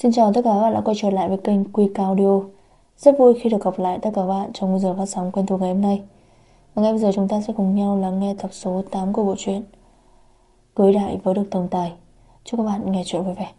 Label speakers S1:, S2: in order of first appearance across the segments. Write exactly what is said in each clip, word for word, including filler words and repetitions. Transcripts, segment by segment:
S1: Xin chào tất cả các bạn đã quay trở lại với kênh Quy Cao Audio. Rất vui khi được gặp lại tất cả các bạn trong giờ phát sóng quen thuộc ngày hôm nay. Và ngay bây giờ chúng ta sẽ cùng nhau lắng nghe tập số tám của bộ truyện Cưới Đại Với Được Tổng Tài. Chúc các bạn nghe truyện vui vẻ.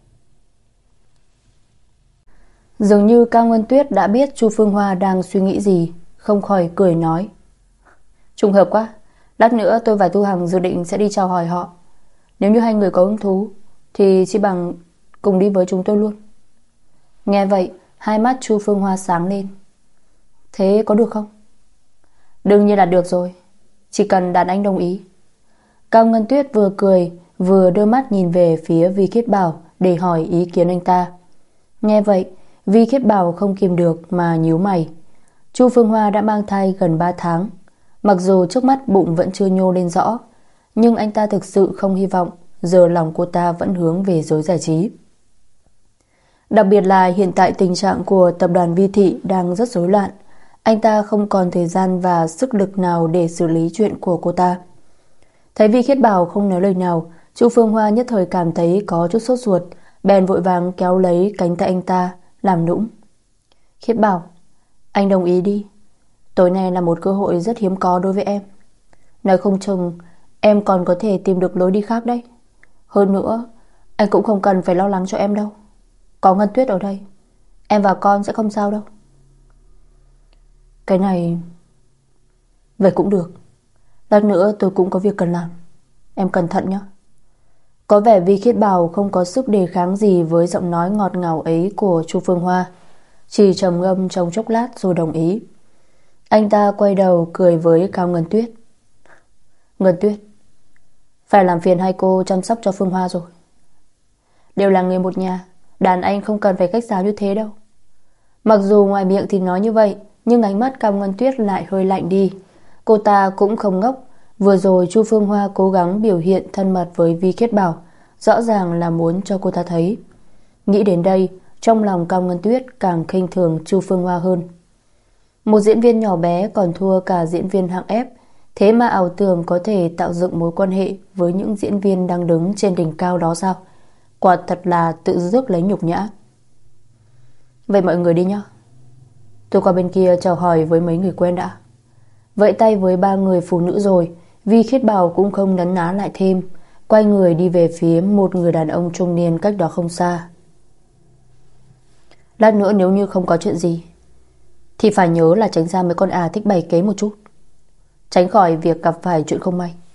S2: Dường như Cao Ngân Tuyết đã biết Chu Phương Hoa đang suy nghĩ gì, không khỏi cười nói: Trùng hợp quá, lát nữa tôi và Thu Hằng dự định sẽ đi chào hỏi họ. Nếu như hai người có hứng thú thì chỉ bằng cùng đi với chúng tôi luôn. Nghe vậy, hai mắt Chu Phương Hoa sáng lên. Thế có được không? Đương nhiên là được rồi, chỉ cần đàn anh đồng ý. Cao Ngân Tuyết vừa cười vừa đưa mắt nhìn về phía Vi Khiết Bảo để hỏi ý kiến anh ta. Nghe vậy, Vi Khiết Bảo không kìm được mà nhíu mày. Chu Phương Hoa đã mang thai gần ba tháng, mặc dù trước mắt bụng vẫn chưa nhô lên rõ, nhưng anh ta thực sự không hy vọng giờ lòng cô ta vẫn hướng về giới giải trí. Đặc biệt là hiện tại tình trạng của tập đoàn Vi Thị đang rất rối loạn, anh ta không còn thời gian và sức lực nào để xử lý chuyện của cô ta. Thấy Vi Khiết Bảo không nói lời nào, Chu Phương Hoa nhất thời cảm thấy có chút sốt ruột, bèn vội vàng kéo lấy cánh tay anh ta làm nũng. Khiết Bảo, anh đồng ý đi. Tối nay là một cơ hội rất hiếm có đối với em. Nói không chừng em còn có thể tìm được lối đi khác đấy. Hơn nữa, anh cũng không cần phải lo lắng cho em đâu. Có Ngân Tuyết ở đây, em và con sẽ không sao đâu. Cái này... Vậy cũng được. Lát nữa tôi cũng có việc cần làm. Em cẩn thận nhé. Có vẻ Vi Khiết Bảo không có sức đề kháng gì với giọng nói ngọt ngào ấy của Chu Phương Hoa, chỉ trầm ngâm trong chốc lát rồi đồng ý. Anh ta quay đầu cười với Cao Ngân Tuyết. Ngân Tuyết, phải làm phiền hai cô chăm sóc cho Phương Hoa rồi. Đều là người một nhà, đàn anh không cần phải khách sáo như thế đâu. Mặc dù ngoài miệng thì nói như vậy, nhưng ánh mắt Cao Ngân Tuyết lại hơi lạnh đi. Cô ta cũng không ngốc. Vừa rồi Chu Phương Hoa cố gắng biểu hiện thân mật với Vi Khiết Bảo, rõ ràng là muốn cho cô ta thấy. Nghĩ đến đây, trong lòng Cao Ngân Tuyết càng khinh thường Chu Phương Hoa hơn. Một diễn viên nhỏ bé còn thua cả diễn viên hạng ép, thế mà ảo tưởng có thể tạo dựng mối quan hệ với những diễn viên đang đứng trên đỉnh cao đó sao? Quả thật là tự rước lấy nhục nhã. Vậy mọi người đi nhá. Tôi qua bên kia chào hỏi với mấy người quen đã. Vẫy tay với ba người phụ nữ rồi, Vi Khiết Bảo cũng không nấn ná lại thêm, quay người đi về phía một người đàn ông trung niên cách đó không xa. Lát nữa nếu như không có chuyện gì thì phải nhớ là tránh ra mấy con à thích bày kế một chút, tránh khỏi việc gặp phải chuyện không may.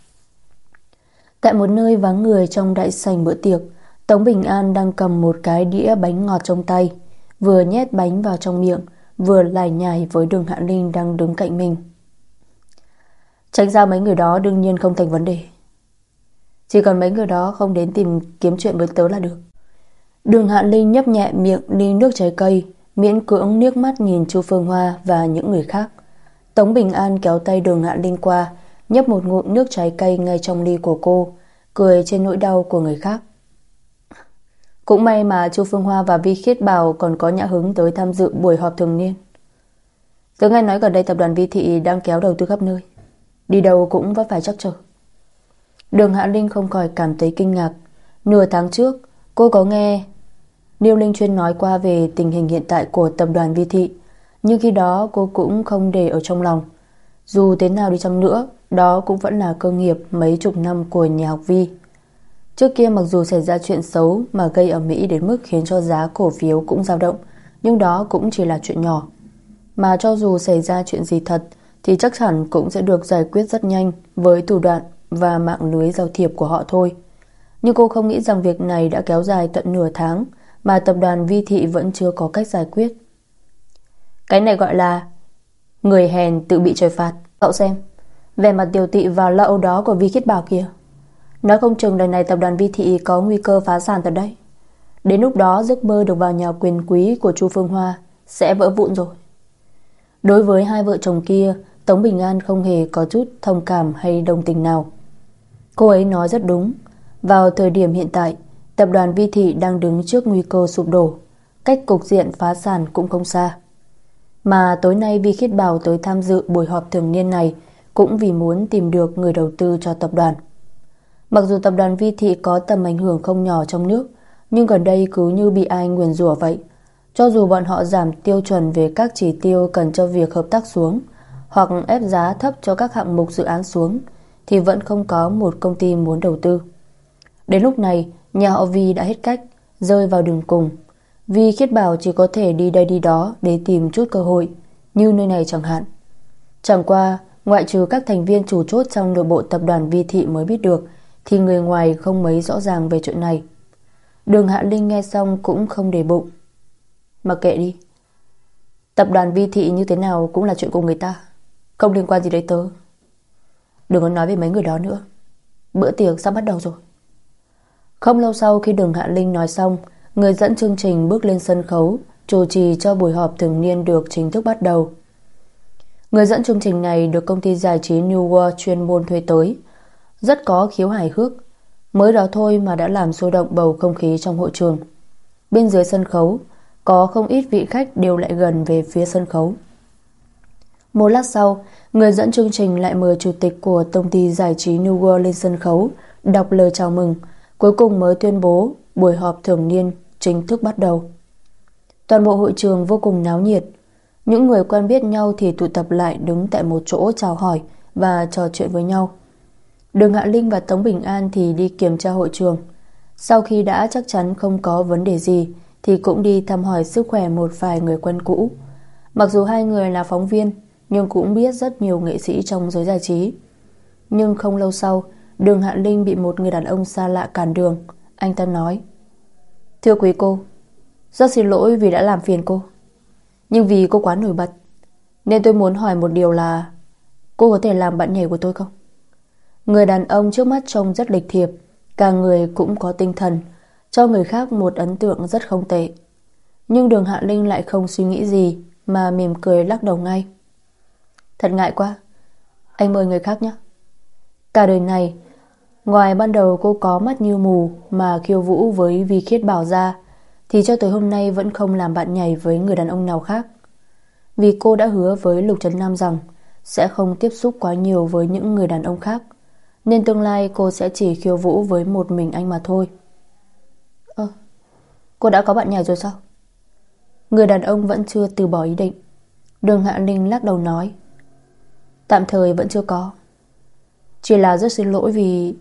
S2: Tại một nơi vắng người trong đại sảnh bữa tiệc, Tống Bình An đang cầm một cái đĩa bánh ngọt trong tay, vừa nhét bánh vào trong miệng, vừa lải nhải với Đường Hạ Linh đang đứng cạnh mình. Tránh ra mấy người đó đương nhiên không thành vấn đề, chỉ cần mấy người đó không đến tìm kiếm chuyện với tớ là được. Đường Hạ Linh nhấp nhẹ miệng ly nước trái cây, miễn cưỡng liếc mắt nhìn Chu Phương Hoa và những người khác. Tống Bình An kéo tay Đường Hạ Linh qua, nhấp một ngụm nước trái cây ngay trong ly của cô, cười trên nỗi đau của người khác. Cũng may mà Chu Phương Hoa và Vi Khiết Bảo còn có nhã hứng tới tham dự buổi họp thường niên. Tớ nghe nói gần đây tập đoàn Vi Thị đang kéo đầu tư khắp nơi, đi đâu cũng vẫn phải trắc trở. Đường Hạ Linh không khỏi cảm thấy kinh ngạc. Nửa tháng trước cô có nghe Liêu Linh Chuyên nói qua về tình hình hiện tại của tập đoàn Vi Thị, nhưng khi đó cô cũng không để ở trong lòng. Dù thế nào đi chăng nữa, đó cũng vẫn là cơ nghiệp mấy chục năm của nhà học Vi. Trước kia mặc dù xảy ra chuyện xấu mà gây ầm ĩ đến mức khiến cho giá cổ phiếu cũng dao động, nhưng đó cũng chỉ là chuyện nhỏ. Mà cho dù xảy ra chuyện gì thật thì chắc hẳn cũng sẽ được giải quyết rất nhanh với thủ đoạn và mạng lưới giao thiệp của họ thôi. Nhưng cô không nghĩ rằng việc này đã kéo dài tận nửa tháng mà tập đoàn Vi Thị vẫn chưa có cách giải quyết. Cái này gọi là người hèn tự bị trời phạt. Cậu xem vẻ mặt tiều tị và lo âu đó của Vi Khiết Bảo kìa. Nói không chừng lần này tập đoàn Vi Thị có nguy cơ phá sản thật đấy. Đến lúc đó giấc mơ được vào nhà quyền quý của Chu Phương Hoa sẽ vỡ vụn rồi. Đối với hai vợ chồng kia, Tống Bình An không hề có chút thông cảm hay đồng tình nào. Cô ấy nói rất đúng. Vào thời điểm hiện tại, tập đoàn Vi Thị đang đứng trước nguy cơ sụp đổ, cách cục diện phá sản cũng không xa. Mà tối nay Vi Khiết Bảo tới tham dự buổi họp thường niên này cũng vì muốn tìm được người đầu tư cho tập đoàn. Mặc dù tập đoàn Vi Thị có tầm ảnh hưởng không nhỏ trong nước, nhưng gần đây cứ như bị ai nguyền rủa vậy. Cho dù bọn họ giảm tiêu chuẩn về các chỉ tiêu cần cho việc hợp tác xuống, hoặc ép giá thấp cho các hạng mục dự án xuống, thì vẫn không có một công ty muốn đầu tư. Đến lúc này, nhà họ Vi đã hết cách, rơi vào đường cùng. Vi Khiết Bảo chỉ có thể đi đây đi đó để tìm chút cơ hội, như nơi này chẳng hạn. Chẳng qua, ngoại trừ các thành viên chủ chốt trong nội bộ tập đoàn Vi Thị mới biết được, thì người ngoài không mấy rõ ràng về chuyện này. Đường Hạ Linh nghe xong cũng không để bụng. Mặc kệ đi, tập đoàn Vi Thị như thế nào cũng là chuyện của người ta, không liên quan gì đến tớ. Đừng có nói về mấy người đó nữa, bữa tiệc sắp bắt đầu rồi. Không lâu sau khi Đường Hạ Linh nói xong, người dẫn chương trình bước lên sân khấu chủ trì cho buổi họp thường niên được chính thức bắt đầu. Người dẫn chương trình này được công ty giải trí New World chuyên môn thuê tới, rất có khiếu hài hước. Mới đó thôi mà đã làm sôi động bầu không khí trong hội trường. Bên dưới sân khấu có không ít vị khách đều lại gần về phía sân khấu. Một lát sau, người dẫn chương trình lại mời chủ tịch của công ty giải trí New World lên sân khấu, đọc lời chào mừng, cuối cùng mới tuyên bố buổi họp thường niên chính thức bắt đầu. Toàn bộ hội trường vô cùng náo nhiệt. Những người quen biết nhau thì tụ tập lại đứng tại một chỗ chào hỏi và trò chuyện với nhau. Đường Hạ Linh và Tống Bình An thì đi kiểm tra hội trường. Sau khi đã chắc chắn không có vấn đề gì thì cũng đi thăm hỏi sức khỏe một vài người quen cũ. Mặc dù hai người là phóng viên nhưng cũng biết rất nhiều nghệ sĩ trong giới giải trí. Nhưng không lâu sau, Đường Hạ Linh bị một người đàn ông xa lạ cản đường. Anh ta nói: "Thưa quý cô, rất xin lỗi vì đã làm phiền cô. Nhưng vì cô quá nổi bật nên tôi muốn hỏi một điều là cô có thể làm bạn nhảy của tôi không?" Người đàn ông trước mắt trông rất lịch thiệp, cả người cũng có tinh thần, cho người khác một ấn tượng rất không tệ. Nhưng Đường Hạ Linh lại không suy nghĩ gì mà mỉm cười lắc đầu ngay. "Thật ngại quá, anh mời người khác nhé." Cả đời này, ngoài ban đầu cô có mắt như mù mà khiêu vũ với Vi Khiết Bảo ra, thì cho tới hôm nay vẫn không làm bạn nhảy với người đàn ông nào khác. Vì cô đã hứa với Lục Trấn Nam rằng sẽ không tiếp xúc quá nhiều với những người đàn ông khác, nên tương lai cô sẽ chỉ khiêu vũ với một mình anh mà thôi. Ơ, cô đã có bạn nhảy rồi sao? Người đàn ông vẫn chưa từ bỏ ý định. Đường Hạ Linh lắc đầu nói: "Tạm thời vẫn chưa có. Chỉ là rất xin lỗi vì...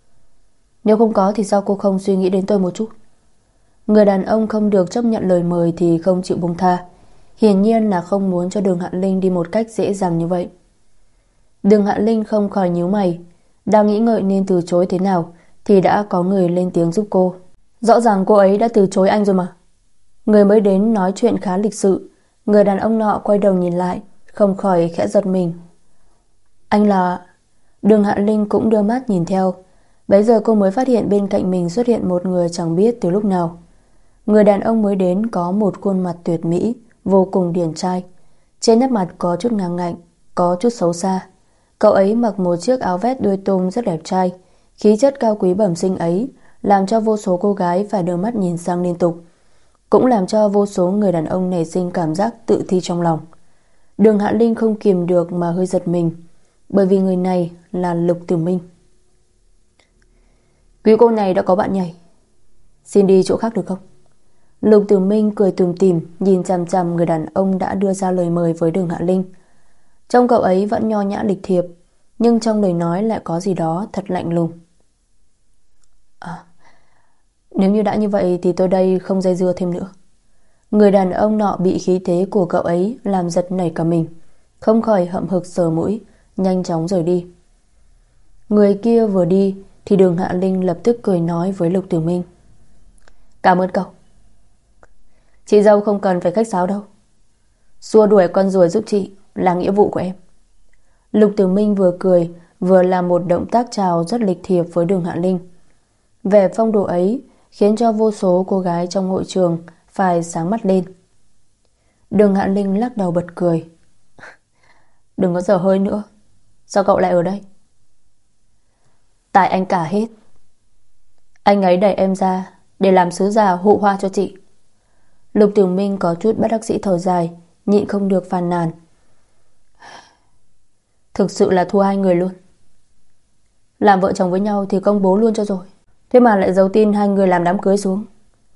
S2: Nếu không có thì sao cô không suy nghĩ đến tôi một chút?" Người đàn ông không được chấp nhận lời mời thì không chịu buông tha, hiển nhiên là không muốn cho Đường Hạ Linh đi một cách dễ dàng như vậy. Đường Hạ Linh không khỏi nhíu mày, đang nghĩ ngợi nên từ chối thế nào thì đã có người lên tiếng giúp cô. Rõ ràng cô ấy đã từ chối anh rồi mà. Người mới đến nói chuyện khá lịch sự. Người đàn ông nọ quay đầu nhìn lại, không khỏi khẽ giật mình. "Anh là..." Đường Hạ Linh cũng đưa mắt nhìn theo. Bấy giờ cô mới phát hiện bên cạnh mình xuất hiện một người chẳng biết từ lúc nào. Người đàn ông mới đến có một khuôn mặt tuyệt mỹ, vô cùng điển trai. Trên nét mặt có chút ngang ngạnh, có chút xấu xa. Cậu ấy mặc một chiếc áo vest đuôi tôm rất đẹp trai. Khí chất cao quý bẩm sinh ấy làm cho vô số cô gái phải đưa mắt nhìn sang liên tục, cũng làm cho vô số người đàn ông nảy sinh cảm giác tự ti trong lòng. Đường Hạ Linh không kìm được mà hơi giật mình, bởi vì người này là Lục Tử Minh. "Quý cô này đã có bạn nhảy, xin đi chỗ khác được không?" Lục Tử Minh cười tủm tỉm nhìn chằm chằm người đàn ông đã đưa ra lời mời với Đường Hạ Linh. Trông cậu ấy vẫn nho nhã lịch thiệp, nhưng trong lời nói lại có gì đó thật lạnh lùng. À, nếu như đã như vậy thì tôi đây không dây dưa thêm nữa. Người đàn ông nọ bị khí thế của cậu ấy làm giật nảy cả mình, không khỏi hậm hực sờ mũi, nhanh chóng rời đi. Người kia vừa đi thì Đường Hạ Linh lập tức cười nói với Lục Tử Minh: "Cảm ơn cậu. Chị dâu không cần phải khách sáo đâu. Xua đuổi con ruồi giúp chị là nghĩa vụ của em." Lục Tử Minh vừa cười vừa làm một động tác chào rất lịch thiệp với Đường Hạ Linh. Vẻ phong độ ấy khiến cho vô số cô gái trong hội trường phải sáng mắt lên. Đường Hạ Linh lắc đầu bật cười. "Đừng có dở hơi nữa. Sao cậu lại ở đây?" "Tại anh cả hết. Anh ấy đẩy em ra để làm sứ giả hụ hoa cho chị." Lục Tử Minh có chút bất đắc dĩ thở dài, nhịn không được phàn nàn. "Thực sự là thua hai người luôn. Làm vợ chồng với nhau thì công bố luôn cho rồi, thế mà lại giấu tin hai người làm đám cưới xuống.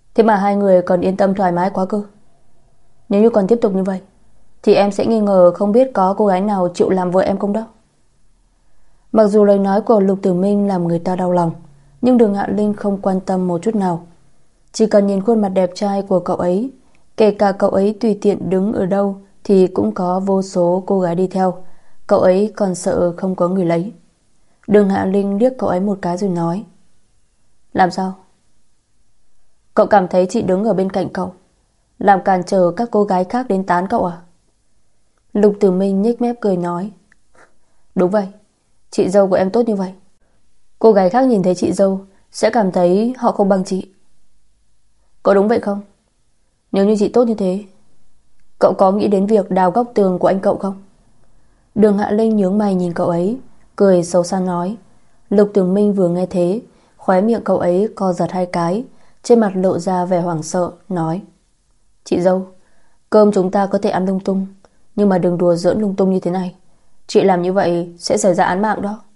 S2: Thế mà hai người còn yên tâm thoải mái quá cơ. Nếu như còn tiếp tục như vậy thì em sẽ nghi ngờ không biết có cô gái nào chịu làm vợ em không đó. Mặc dù lời nói của Lục Tử Minh làm người ta đau lòng, nhưng Đường Hạ Linh không quan tâm một chút nào. Chỉ cần nhìn khuôn mặt đẹp trai của cậu ấy, kể cả cậu ấy tùy tiện đứng ở đâu thì cũng có vô số cô gái đi theo, cậu ấy còn sợ không có người lấy. Đường Hạ Linh liếc cậu ấy một cái rồi nói: Làm sao? Cậu cảm thấy chị đứng ở bên cạnh cậu làm cản trở các cô gái khác đến tán cậu à? Lục Tử Minh nhếch mép cười nói: Đúng vậy, chị dâu của em tốt như vậy, cô gái khác nhìn thấy chị dâu sẽ cảm thấy họ không bằng chị. Có đúng vậy không? Nếu như chị tốt như thế, cậu có nghĩ đến việc đào góc tường của anh cậu không? Đường Hạ Linh nhướng mày nhìn cậu ấy, cười xấu xa nói. Lục Tử Minh vừa nghe thế, khóe miệng cậu ấy co giật hai cái, trên mặt lộ ra vẻ hoảng sợ, nói: Chị dâu, cơm chúng ta có thể ăn lung tung, nhưng mà đừng đùa giỡn lung tung như thế này. Chị làm như vậy sẽ xảy ra án mạng đó.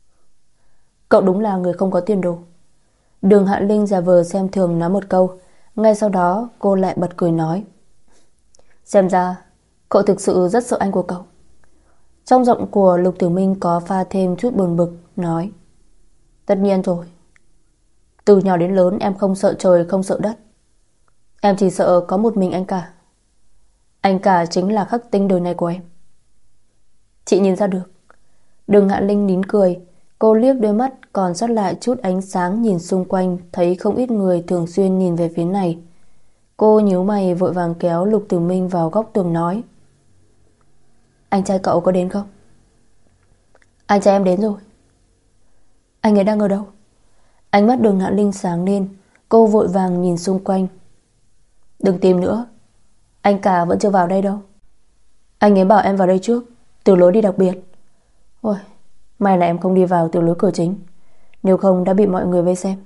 S2: Cậu đúng là người không có tiền đồ. Đường Hạ Linh giả vờ xem thường nói một câu, ngay sau đó cô lại bật cười nói: Xem ra cậu thực sự rất sợ anh của cậu. Trong giọng của Lục Tử Minh có pha thêm chút buồn bực, nói: Tất nhiên rồi. Từ nhỏ đến lớn em không sợ trời không sợ đất. Em chỉ sợ có một mình anh cả. Anh cả chính là khắc tinh đời này của em. Chị nhìn ra được. Đường Hạ Linh nín cười. Cô liếc đôi mắt còn sót lại chút ánh sáng nhìn xung quanh, thấy không ít người thường xuyên nhìn về phía này. Cô nhíu mày vội vàng kéo Lục Tử Minh vào góc tường nói: Anh trai cậu có đến không? Anh trai em đến rồi. Anh ấy đang ở đâu? Ánh mắt Đường Hạ Linh sáng lên. Cô vội vàng nhìn xung quanh. Đừng tìm nữa, anh cả vẫn chưa vào đây đâu. Anh ấy bảo em vào đây trước, từ lối đi đặc biệt. Ôi, may là em không đi vào từ lối cửa chính, nếu không đã bị mọi người vây xem.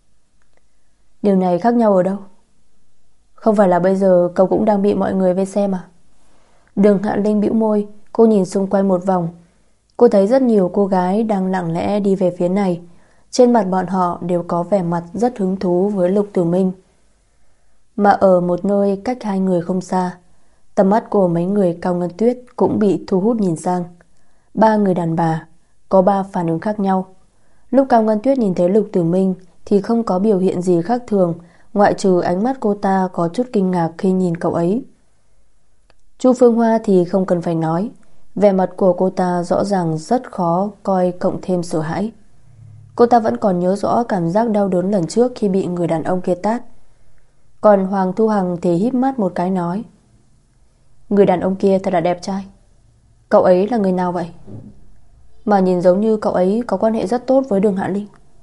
S2: Điều này khác nhau ở đâu? Không phải là bây giờ cậu cũng đang bị mọi người vây xem à? Đường Hạ Linh bĩu môi. Cô nhìn xung quanh một vòng. Cô thấy rất nhiều cô gái đang lặng lẽ đi về phía này. Trên mặt bọn họ đều có vẻ mặt rất hứng thú với Lục Tử Minh. Mà ở một nơi cách hai người không xa, tầm mắt của mấy người Cao Ngân Tuyết cũng bị thu hút nhìn sang. Ba người đàn bà có ba phản ứng khác nhau. Lúc Cao Ngân Tuyết nhìn thấy Lục Tử Minh thì không có biểu hiện gì khác thường, ngoại trừ ánh mắt cô ta có chút kinh ngạc khi nhìn cậu ấy. Chu Phương Hoa thì không cần phải nói, vẻ mặt của cô ta rõ ràng rất khó coi, cộng thêm sợ hãi. Cô ta vẫn còn nhớ rõ cảm giác đau đớn lần trước khi bị người đàn ông kia tát. Còn Hoàng Thu Hằng thì híp mắt một cái nói: Người đàn ông kia thật là đẹp trai. Cậu ấy là người nào vậy? Mà nhìn giống như cậu ấy có quan hệ rất tốt với Đường Hạ Linh.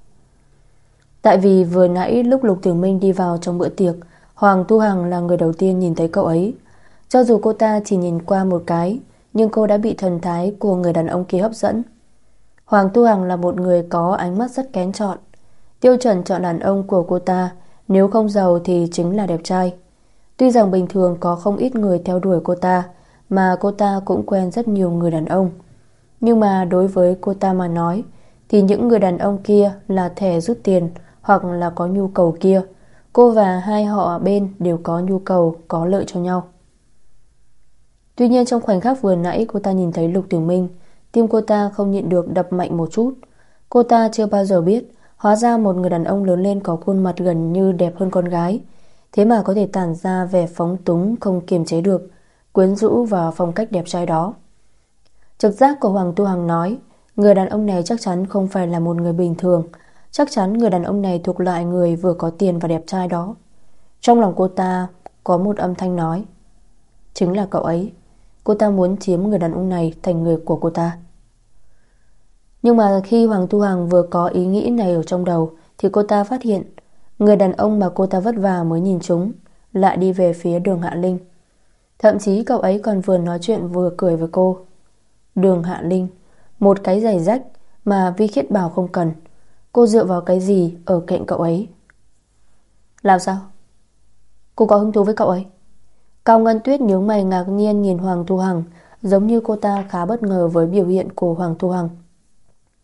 S2: Tại vì vừa nãy lúc Lục Tử Minh đi vào trong bữa tiệc, Hoàng Thu Hằng là người đầu tiên nhìn thấy cậu ấy. Cho dù cô ta chỉ nhìn qua một cái, nhưng cô đã bị thần thái của người đàn ông kia hấp dẫn. Hoàng Thu Hằng là một người có ánh mắt rất kén chọn. Tiêu chuẩn chọn đàn ông của cô ta, nếu không giàu thì chính là đẹp trai. Tuy rằng bình thường có không ít người theo đuổi cô ta, mà cô ta cũng quen rất nhiều người đàn ông, nhưng mà đối với cô ta mà nói thì những người đàn ông kia là thẻ rút tiền hoặc là có nhu cầu kia. Cô và hai họ bên đều có nhu cầu, có lợi cho nhau. Tuy nhiên trong khoảnh khắc vừa nãy cô ta nhìn thấy Lục Tử Minh, tim cô ta không nhịn được đập mạnh một chút. Cô ta chưa bao giờ biết, hóa ra một người đàn ông lớn lên có khuôn mặt gần như đẹp hơn con gái, thế mà có thể tản ra vẻ phóng túng không kiềm chế được, quyến rũ và phong cách đẹp trai đó. Trực giác của Hoàng Tu Hằng nói, người đàn ông này chắc chắn không phải là một người bình thường, chắc chắn người đàn ông này thuộc loại người vừa có tiền và đẹp trai đó. Trong lòng cô ta có một âm thanh nói, chính là cậu ấy. Cô ta muốn chiếm người đàn ông này thành người của cô ta. Nhưng mà khi Hoàng Tu Hằng vừa có ý nghĩ này ở trong đầu thì cô ta phát hiện người đàn ông mà cô ta vất vả mới nhìn trúng lại đi về phía Đường Hạ Linh. Thậm chí cậu ấy còn vừa nói chuyện vừa cười với cô. Đường Hạ Linh, một cái giày rách mà Vi Khiết bảo không cần, cô dựa vào cái gì ở cạnh cậu ấy? Làm sao? Cô có hứng thú với cậu ấy? Cao Ngân Tuyết nhướng mày ngạc nhiên nhìn Hoàng Tu Hằng, giống như cô ta khá bất ngờ với biểu hiện của Hoàng Tu Hằng.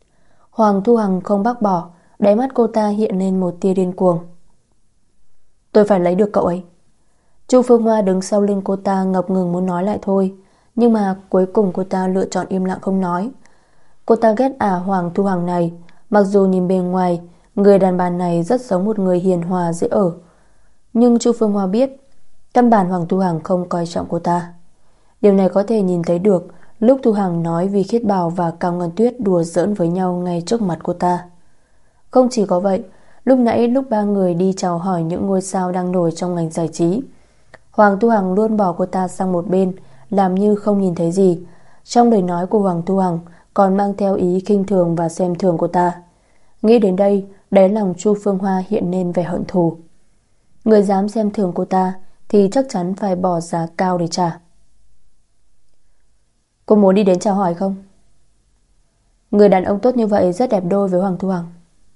S2: Hoàng Tu Hằng không bác bỏ, đáy mắt cô ta hiện lên một tia điên cuồng. Tôi phải lấy được cậu ấy. Chu Phương Hoa đứng sau lưng cô ta ngập ngừng muốn nói lại thôi, nhưng mà cuối cùng cô ta lựa chọn im lặng không nói. Cô ta ghét ả Hoàng Thu Hằng này. Mặc dù nhìn bề ngoài người đàn bà này rất giống một người hiền hòa dễ ở, nhưng Chu Phương Hoa biết căn bản Hoàng Thu Hằng không coi trọng cô ta. Điều này có thể nhìn thấy được lúc Thu Hằng nói vì Khiết Bảo và Cao Ngân Tuyết đùa giỡn với nhau ngay trước mặt cô ta. Không chỉ có vậy, lúc nãy lúc ba người đi chào hỏi những ngôi sao đang nổi trong ngành giải trí, Hoàng Thu Hằng luôn bỏ cô ta sang một bên, làm như không nhìn thấy gì. Trong lời nói của Hoàng Thu Hằng còn mang theo ý khinh thường và xem thường cô ta. Nghĩ đến đây, đáy lòng Chu Phương Hoa hiện lên vẻ hận thù. Người dám xem thường cô ta thì chắc chắn phải bỏ giá cao để trả. Cô muốn đi đến chào hỏi không? Người đàn ông tốt như vậy rất đẹp đôi với Hoàng Thu Hằng.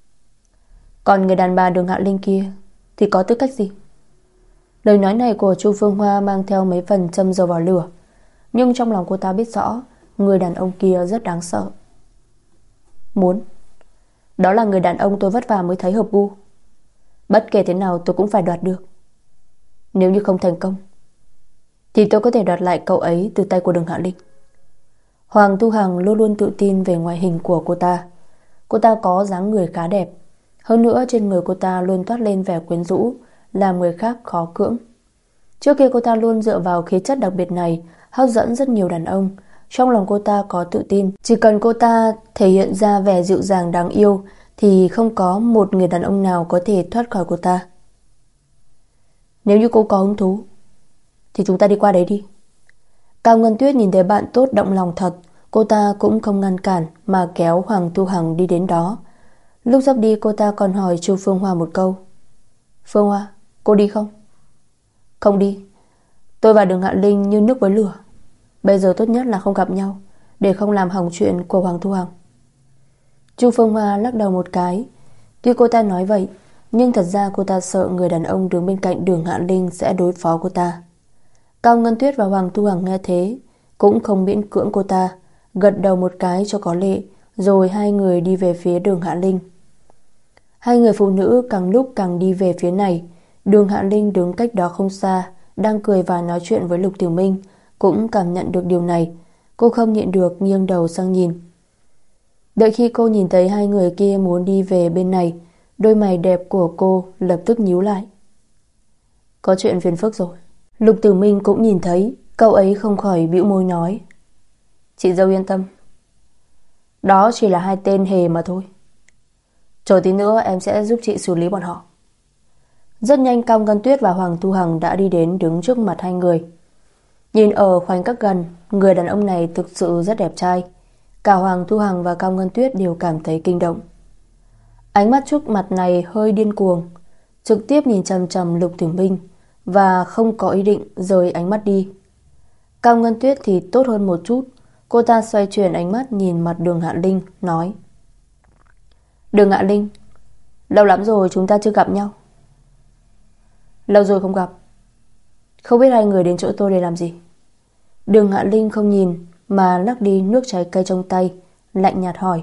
S2: Còn người đàn bà Đường Hạ Linh kia thì có tư cách gì? Lời nói này của Chu Phương Hoa mang theo mấy phần châm dầu vào lửa, nhưng trong lòng cô ta biết rõ người đàn ông kia rất đáng sợ. Muốn. Đó là người đàn ông tôi vất vả mới thấy hợp gu. Bất kể thế nào tôi cũng phải đoạt được. Nếu như không thành công thì tôi có thể đoạt lại cậu ấy từ tay của Đường Hạ Linh. Hoàng Thu Hằng luôn luôn tự tin về ngoại hình của cô ta. Cô ta có dáng người khá đẹp. Hơn nữa trên người cô ta luôn toát lên vẻ quyến rũ, làm người khác khó cưỡng. Trước kia cô ta luôn dựa vào khí chất đặc biệt này hấp dẫn rất nhiều đàn ông. Trong lòng cô ta có tự tin, chỉ cần cô ta thể hiện ra vẻ dịu dàng đáng yêu thì không có một người đàn ông nào có thể thoát khỏi cô ta. Nếu như cô có hứng thú thì chúng ta đi qua đấy đi. Cao Ngân Tuyết nhìn thấy bạn tốt động lòng thật, cô ta cũng không ngăn cản mà kéo Hoàng Thu Hằng đi đến đó. Lúc sắp đi cô ta còn hỏi Chu Phương Hoa một câu. Phương Hoa, cô đi không? Không đi. Tôi và Đường Hạ Linh như nước với lửa. Bây giờ tốt nhất là không gặp nhau, để không làm hỏng chuyện của Hoàng Thu Hằng. Chu Phương Hoa lắc đầu một cái. Tuy cô ta nói vậy, nhưng thật ra cô ta sợ người đàn ông đứng bên cạnh Đường Hạ Linh sẽ đối phó cô ta. Cao Ngân Tuyết và Hoàng Thu Hằng nghe thế cũng không miễn cưỡng cô ta, gật đầu một cái cho có lệ, rồi hai người đi về phía Đường Hạ Linh. Hai người phụ nữ càng lúc càng đi về phía này. Đường Hạ Linh đứng cách đó không xa, đang cười và nói chuyện với Lục Tiểu Minh, cũng cảm nhận được điều này. Cô không nhịn được nghiêng đầu sang nhìn. Đợi khi cô nhìn thấy hai người kia muốn đi về bên này, đôi mày đẹp của cô lập tức nhíu lại. Có chuyện phiền phức rồi. Lục Tiểu Minh cũng nhìn thấy, cậu ấy không khỏi bĩu môi nói. Chị dâu yên tâm, đó chỉ là hai tên hề mà thôi. Chờ tí nữa em sẽ giúp chị xử lý bọn họ. Rất nhanh Cao Ngân Tuyết và Hoàng Thu Hằng đã đi đến đứng trước mặt hai người. Nhìn ở khoảnh khắc gần, người đàn ông này thực sự rất đẹp trai. Cả Hoàng Thu Hằng và Cao Ngân Tuyết đều cảm thấy kinh động. Ánh mắt trước mặt này hơi điên cuồng, trực tiếp nhìn chằm chằm Lục Tiểu Minh và không có ý định rời ánh mắt đi. Cao Ngân Tuyết thì tốt hơn một chút. Cô ta xoay chuyển ánh mắt nhìn mặt Đường Hạ Linh, nói. Đường Hạ Linh, lâu lắm rồi chúng ta chưa gặp nhau. Lâu rồi không gặp. Không biết hai người đến chỗ tôi để làm gì? Đường Hạ Linh không nhìn mà lắc đi nước trái cây trong tay, lạnh nhạt hỏi.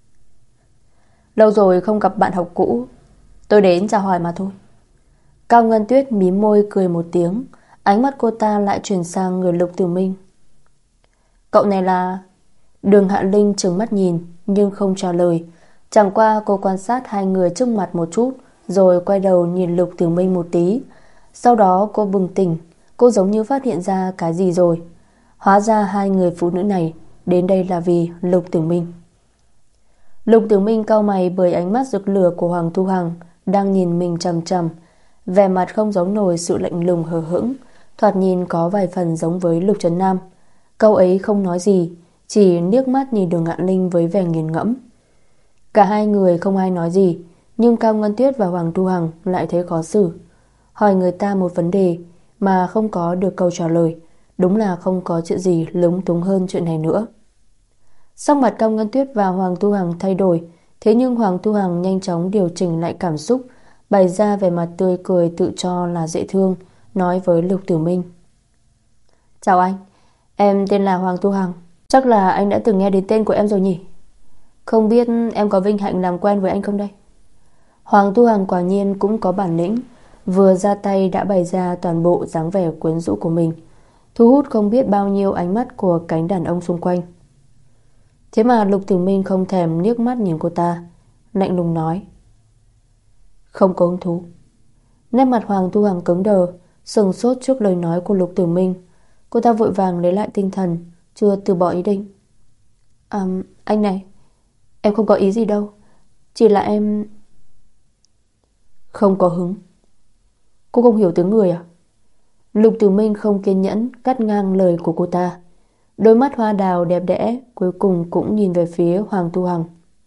S2: Lâu rồi không gặp bạn học cũ, tôi đến chào hỏi mà thôi. Cao Ngân Tuyết mím môi cười một tiếng. Ánh mắt cô ta lại chuyển sang người Lục Tiểu Minh. Cậu này là... Đường Hạ Linh trừng mắt nhìn nhưng không trả lời. Chẳng qua cô quan sát hai người trước mặt một chút, rồi quay đầu nhìn Lục Tiểu Minh một tí. Sau đó cô bừng tỉnh. Cô giống như phát hiện ra cái gì rồi. Hóa ra hai người phụ nữ này đến đây là vì Lục Tiểu Minh. Lục Tiểu Minh cau mày bởi ánh mắt rực lửa của Hoàng Thu Hằng đang nhìn mình chằm chằm. Vẻ mặt không giấu nổi sự lạnh lùng hờ hững, thoạt nhìn có vài phần giống với Lục Trấn Nam. Câu ấy không nói gì, chỉ liếc mắt nhìn Đường Hạ Linh với vẻ nghiền ngẫm. Cả hai người không ai nói gì, nhưng Cao Ngân Tuyết và Hoàng Thu Hằng lại thấy khó xử. Hỏi người ta một vấn đề mà không có được câu trả lời, đúng là không có chuyện gì lúng túng hơn chuyện này nữa. Sắc mặt Cao Ngân Tuyết và Hoàng Thu Hằng thay đổi, thế nhưng Hoàng Thu Hằng nhanh chóng điều chỉnh lại cảm xúc, bày ra vẻ mặt tươi cười tự cho là dễ thương, nói với Lục Tiểu Minh. Chào anh, em tên là Hoàng Thu Hằng. Chắc là anh đã từng nghe đến tên của em rồi nhỉ? Không biết em có vinh hạnh làm quen với anh không đây? Hoàng Thu Hằng quả nhiên cũng có bản lĩnh. vừa ra tay đã bày ra toàn bộ dáng vẻ quyến rũ của mình, thu hút không biết bao nhiêu ánh mắt của cánh đàn ông xung quanh. Thế mà Lục Tử Minh không thèm liếc mắt nhìn cô ta, lạnh lùng nói: "Không có hứng thú." Nét mặt Hoàng Thu Hằng cứng đờ, sừng sốt trước lời nói của Lục Tử Minh. Cô ta vội vàng lấy lại tinh thần, chưa từ bỏ ý định. À, anh này, em không có ý gì đâu, chỉ là em... Không có hứng. Cô không hiểu tiếng người à? Lục Tử Minh không kiên nhẫn cắt ngang lời của cô ta. Đôi mắt hoa đào đẹp đẽ cuối cùng cũng nhìn về phía Hoàng Thu Hằng.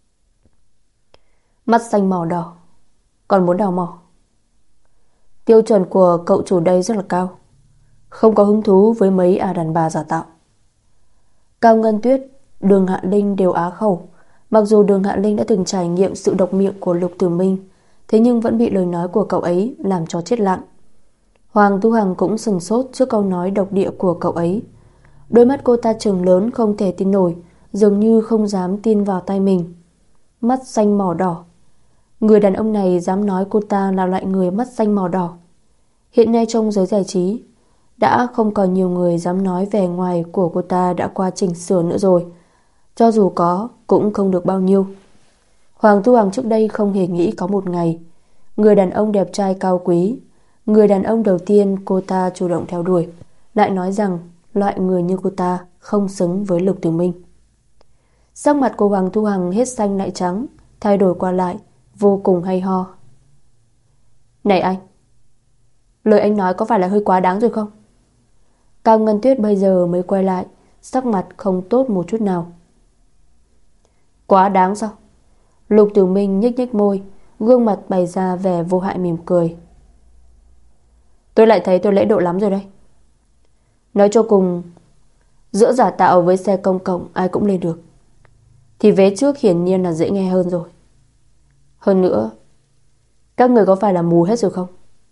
S2: Mắt xanh màu đỏ, còn muốn đào mỏ. Tiêu chuẩn của cậu chủ đây rất là cao, không có hứng thú với mấy à đàn bà giả tạo. Cao Ngân Tuyết, Đường Hạ Linh đều á khẩu. Mặc dù Đường Hạ Linh đã từng trải nghiệm sự độc miệng của Lục Tử Minh, thế nhưng vẫn bị lời nói của cậu ấy làm cho chết lặng. Hoàng Thu Hằng cũng sừng sốt trước câu nói độc địa của cậu ấy. Đôi mắt cô ta trừng lớn không thể tin nổi, dường như không dám tin vào tay mình. Mắt xanh màu đỏ. Người đàn ông này dám nói cô ta là loại người mắt xanh màu đỏ. Hiện nay trong giới giải trí đã không còn nhiều người dám nói vẻ ngoài của cô ta đã qua chỉnh sửa nữa rồi. Cho dù có cũng không được bao nhiêu. Hoàng Thu Hằng trước đây không hề nghĩ có một ngày người đàn ông đẹp trai cao quý, người đàn ông đầu tiên cô ta chủ động theo đuổi, lại nói rằng loại người như cô ta không xứng với Lục Tử Minh. Sắc mặt của Hoàng Thu Hằng hết xanh lại trắng, thay đổi qua lại, vô cùng hay ho. Này anh, lời anh nói có phải là hơi quá đáng rồi không? Cao Ngân Tuyết bây giờ mới quay lại, sắc mặt không tốt một chút nào. Quá đáng sao? Lục Tử Minh nhếch nhếch môi, gương mặt bày ra vẻ vô hại mỉm cười. Tôi lại thấy tôi lễ độ lắm rồi đây. Nói cho cùng, giữa giả tạo với xe công cộng ai cũng lên được, thì vế trước hiển nhiên là dễ nghe hơn rồi. Hơn nữa, các người có phải là mù hết rồi không?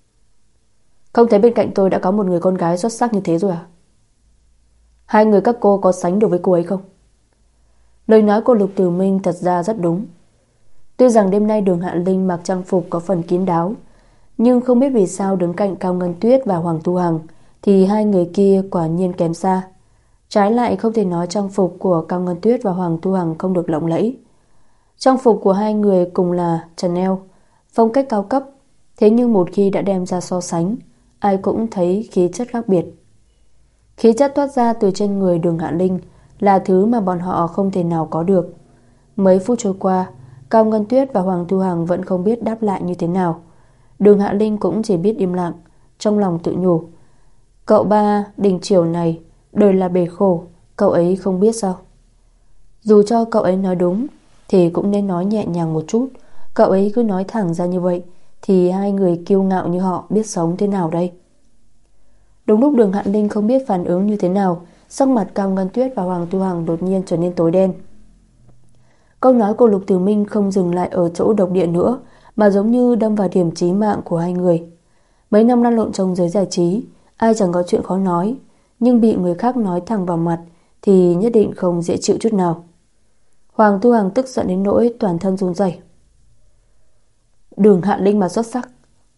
S2: Không thấy bên cạnh tôi đã có một người con gái xuất sắc như thế rồi à? Hai người các cô có sánh được với cô ấy không? Lời nói của Lục Tử Minh thật ra rất đúng. Tuy rằng đêm nay Đường Hạ Linh mặc trang phục có phần kín đáo, nhưng không biết vì sao đứng cạnh Cao Ngân Tuyết và Hoàng Thu Hằng thì hai người kia quả nhiên kém xa. Trái lại không thể nói trang phục của Cao Ngân Tuyết và Hoàng Thu Hằng không được lộng lẫy. Trang phục của hai người cùng là Chanel, phong cách cao cấp, thế nhưng một khi đã đem ra so sánh, ai cũng thấy khí chất khác biệt. Khí chất toát ra từ trên người Đường Hạ Linh là thứ mà bọn họ không thể nào có được. Mấy phút trôi qua, Cao Ngân Tuyết và Hoàng Thu Hằng vẫn không biết đáp lại như thế nào. Đường Hạ Linh cũng chỉ biết im lặng, trong lòng tự nhủ. Cậu ba Đình Chiểu này, đời là bể khổ, cậu ấy không biết sao? Dù cho cậu ấy nói đúng, thì cũng nên nói nhẹ nhàng một chút. Cậu ấy cứ nói thẳng ra như vậy, thì hai người kiêu ngạo như họ biết sống thế nào đây? Đúng lúc Đường Hạ Linh không biết phản ứng như thế nào, sắc mặt Cao Ngân Tuyết và Hoàng Thu Hằng đột nhiên trở nên tối đen. Câu nói của Lục Tử Minh không dừng lại ở chỗ độc địa nữa, mà giống như đâm vào điểm chí mạng của hai người. Mấy năm lăn lộn trong giới giải trí, ai chẳng có chuyện khó nói, nhưng bị người khác nói thẳng vào mặt thì nhất định không dễ chịu chút nào. Hoàng Thu Hằng tức giận đến nỗi toàn thân run rẩy. Đường Hạ Linh mà xuất sắc,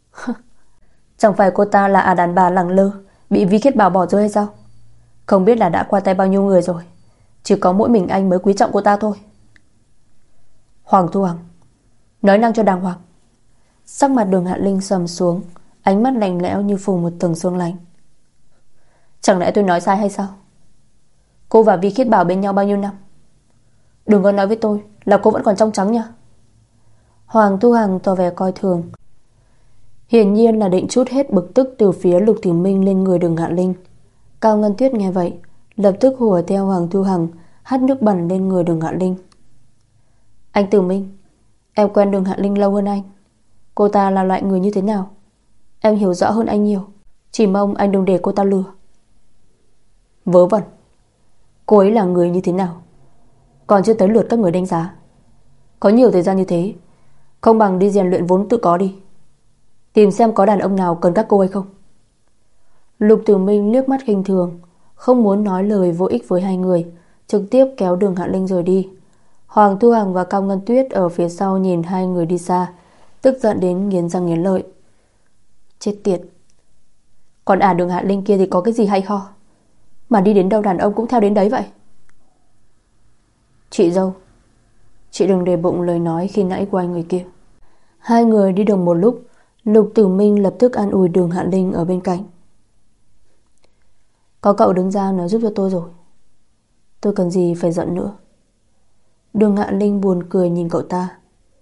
S2: chẳng phải cô ta là à đàn bà lẳng lơ bị Vi Khiết Bảo bỏ rơi hay sao? Không biết là đã qua tay bao nhiêu người rồi, chỉ có mỗi mình anh mới quý trọng cô ta thôi. Hoàng Thu Hằng, nói năng cho đàng hoàng. Sắc mặt Đường Hạ Linh sầm xuống, ánh mắt lạnh lẽo như phủ một tầng sương lạnh. Chẳng lẽ tôi nói sai hay sao? Cô và Vi Khiết Bảo bên nhau bao nhiêu năm? Đừng có nói với tôi là cô vẫn còn trong trắng nha. Hoàng Thu Hằng tỏ vẻ coi thường, hiển nhiên là định trút hết bực tức từ phía Lục Tử Minh lên người Đường Hạ Linh. Cao Ngân Tuyết nghe vậy, lập tức hùa theo Hoàng Thu Hằng, hắt nước bẩn lên người Đường Hạ Linh. Anh Tử Minh, em quen Đường Hạ Linh lâu hơn anh. Cô ta là loại người như thế nào em hiểu rõ hơn anh nhiều, chỉ mong anh đừng để cô ta lừa. Vớ vẩn, cô ấy là người như thế nào còn chưa tới lượt các người đánh giá. Có nhiều thời gian như thế, không bằng đi rèn luyện vốn tự có đi, tìm xem có đàn ông nào cần các cô hay không. Lục Tử Minh liếc mắt khinh thường, không muốn nói lời vô ích với hai người, trực tiếp kéo Đường Hạ Linh rời đi. Hoàng Thu Hằng và Cao Ngân Tuyết ở phía sau nhìn hai người đi xa, tức giận đến nghiến răng nghiến lợi. Chết tiệt. Còn ả Đường Hạ Linh kia thì có cái gì hay ho, mà đi đến đâu đàn ông cũng theo đến đấy vậy. Chị dâu, chị đừng để bụng lời nói khi nãy của anh người kia. Hai người đi được một lúc, Lục Tử Minh lập tức an ủi Đường Hạ Linh ở bên cạnh. Có cậu đứng ra nói giúp cho tôi rồi, tôi cần gì phải giận nữa. Đường Hạ Linh buồn cười nhìn cậu ta.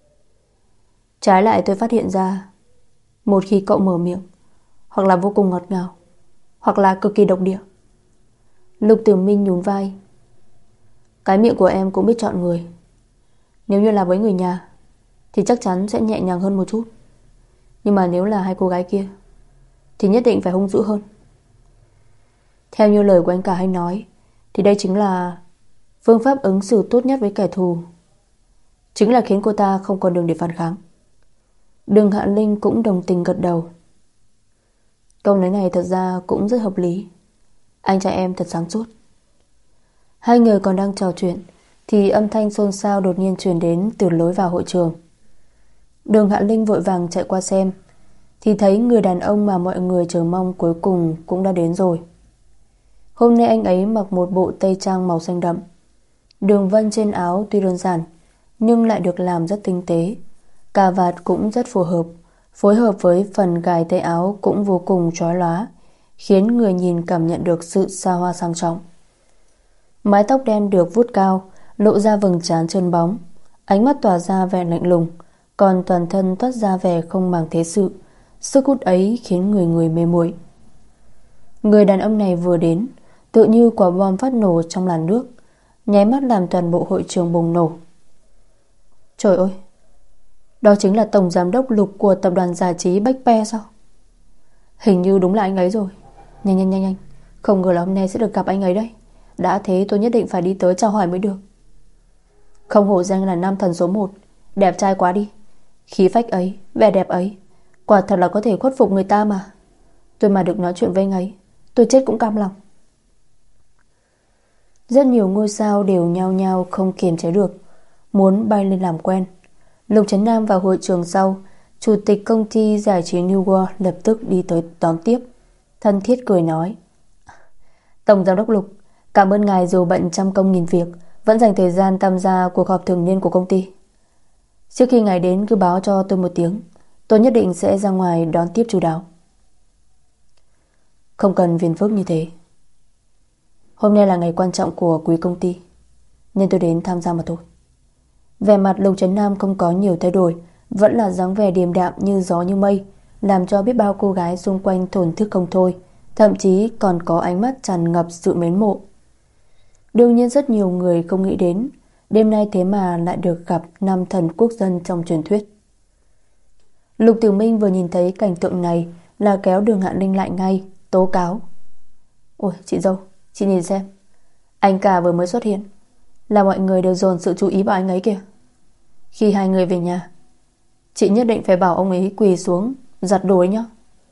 S2: Trái lại tôi phát hiện ra, một khi cậu mở miệng, hoặc là vô cùng ngọt ngào, hoặc là cực kỳ độc địa. Lục Tử Minh nhún vai. Cái miệng của em cũng biết chọn người. Nếu như là với người nhà thì chắc chắn sẽ nhẹ nhàng hơn một chút, nhưng mà nếu là hai cô gái kia thì nhất định phải hung dữ hơn. Theo như lời của anh cả hay nói, thì đây chính là phương pháp ứng xử tốt nhất với kẻ thù, chính là khiến cô ta không còn đường để phản kháng. Đường Hạ Linh cũng đồng tình gật đầu. Câu nói này thật ra cũng rất hợp lý. Anh trai em thật sáng suốt. Hai người còn đang trò chuyện thì âm thanh xôn xao đột nhiên truyền đến từ lối vào hội trường. Đường Hạ Linh vội vàng chạy qua xem, thì thấy người đàn ông mà mọi người chờ mong cuối cùng cũng đã đến rồi. Hôm nay anh ấy mặc một bộ tây trang màu xanh đậm. Đường vân trên áo tuy đơn giản nhưng lại được làm rất tinh tế. Cà vạt cũng rất phù hợp, phối hợp với phần gài tay áo cũng vô cùng chói lóa, khiến người nhìn cảm nhận được sự xa hoa sang trọng. Mái tóc đen được vuốt cao, lộ ra vầng trán trơn bóng, ánh mắt tỏa ra vẻ lạnh lùng, còn toàn thân toát ra vẻ không màng thế sự. Sức hút ấy khiến người người mê muội. Người đàn ông này vừa đến, tự như quả bom phát nổ trong làn nước, nháy mắt làm toàn bộ hội trường bùng nổ. Trời ơi, đó chính là tổng giám đốc Lục của tập đoàn giải trí Bách Pe sao? Hình như đúng là anh ấy rồi. Nhanh nhanh nhanh nhanh, không ngờ là hôm nay sẽ được gặp anh ấy đấy. Đã thế tôi nhất định phải đi tới chào hỏi mới được. Không hổ danh là nam thần số một, đẹp trai quá đi. Khí phách ấy, vẻ đẹp ấy, quả thật là có thể khuất phục người ta mà. Tôi mà được nói chuyện với anh ấy, tôi chết cũng cam lòng. Rất nhiều ngôi sao đều nhao nhao không kiềm chế được, muốn bay lên làm quen. Lục Trấn Nam vào hội trường sau, chủ tịch công ty giải trí New World lập tức đi tới đón tiếp, thân thiết cười nói: Tổng giám đốc Lục, cảm ơn ngài dù bận trăm công nghìn việc vẫn dành thời gian tham gia cuộc họp thường niên của công ty. Trước khi ngài đến cứ báo cho tôi một tiếng, tôi nhất định sẽ ra ngoài đón tiếp chu đáo. Không cần phiền phức như thế. Hôm nay là ngày quan trọng của quý công ty, nên tôi đến tham gia mà thôi. Vẻ mặt Lục Trấn Nam không có nhiều thay đổi, vẫn là dáng vẻ điềm đạm như gió như mây, làm cho biết bao cô gái xung quanh thổn thức không thôi, thậm chí còn có ánh mắt tràn ngập sự mến mộ. Đương nhiên rất nhiều người không nghĩ đến đêm nay thế mà lại được gặp nam thần quốc dân trong truyền thuyết. Lục Tiểu Minh vừa nhìn thấy cảnh tượng này là kéo Đường Hạ Linh lại ngay, tố cáo: Ôi chị dâu, chị nhìn xem, anh cả vừa mới xuất hiện là mọi người đều dồn sự chú ý vào anh ấy kìa. Khi hai người về nhà, chị nhất định phải bảo ông ấy quỳ xuống giặt đồ ấy nhá.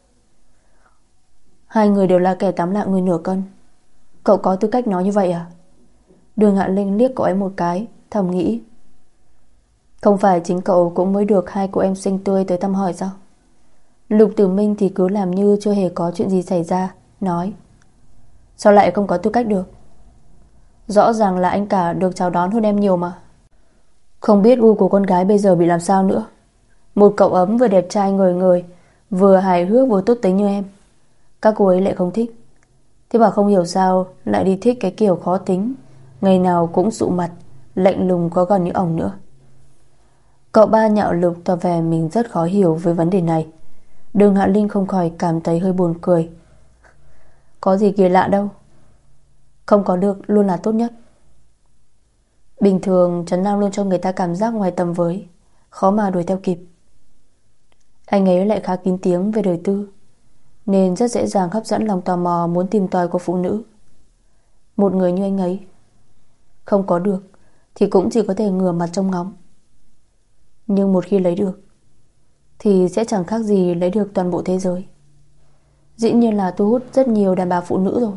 S2: Hai người đều là kẻ tám lạng người nửa cân, cậu có tư cách nói như vậy à? Đường Hạ Linh liếc cậu ấy một cái, thầm nghĩ: Không phải chính cậu cũng mới được hai cô em xinh tươi tới thăm hỏi sao? Lục Tử Minh thì cứ làm như chưa hề có chuyện gì xảy ra, nói: Sao lại không có tư cách được? Rõ ràng là anh cả được chào đón hơn em nhiều mà. Không biết gu của con gái bây giờ bị làm sao nữa. Một cậu ấm vừa đẹp trai ngời ngời, vừa hài hước vừa tốt tính như em, các cô ấy lại không thích. Thế mà không hiểu sao lại đi thích cái kiểu khó tính, ngày nào cũng sụ mặt, lạnh lùng có còn như ổng nữa. Cậu ba nhạo Lục tỏ vẻ mình rất khó hiểu với vấn đề này. Đường Hạ Linh không khỏi cảm thấy hơi buồn cười. Có gì kỳ lạ đâu, không có được luôn là tốt nhất. Bình thường Trấn Nam luôn cho người ta cảm giác ngoài tầm với, khó mà đuổi theo kịp. Anh ấy lại khá kín tiếng về đời tư, nên rất dễ dàng hấp dẫn lòng tò mò muốn tìm tòi của phụ nữ. Một người như anh ấy không có được thì cũng chỉ có thể ngửa mặt trông ngóng. Nhưng một khi lấy được thì sẽ chẳng khác gì lấy được toàn bộ thế giới. Dĩ nhiên là thu hút rất nhiều đàn bà phụ nữ rồi.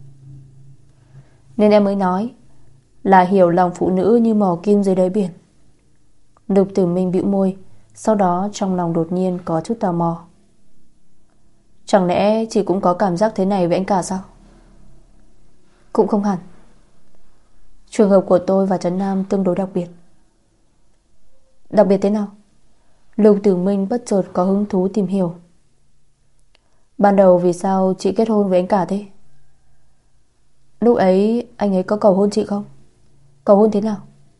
S2: Nên em mới nói là hiểu lòng phụ nữ như mỏ kim dưới đáy biển. Lục Tử Minh bĩu môi, sau đó trong lòng đột nhiên có chút tò mò. Chẳng lẽ chị cũng có cảm giác thế này với anh cả sao?
S1: Cũng không hẳn. Trường hợp của tôi và Trấn Nam tương đối đặc biệt.
S2: Đặc biệt thế nào? Lục Tử Minh bất chợt có hứng thú tìm hiểu. Ban đầu vì sao chị kết hôn với anh cả thế? Lúc ấy anh ấy có cầu hôn chị không? Cầu hôn thế nào?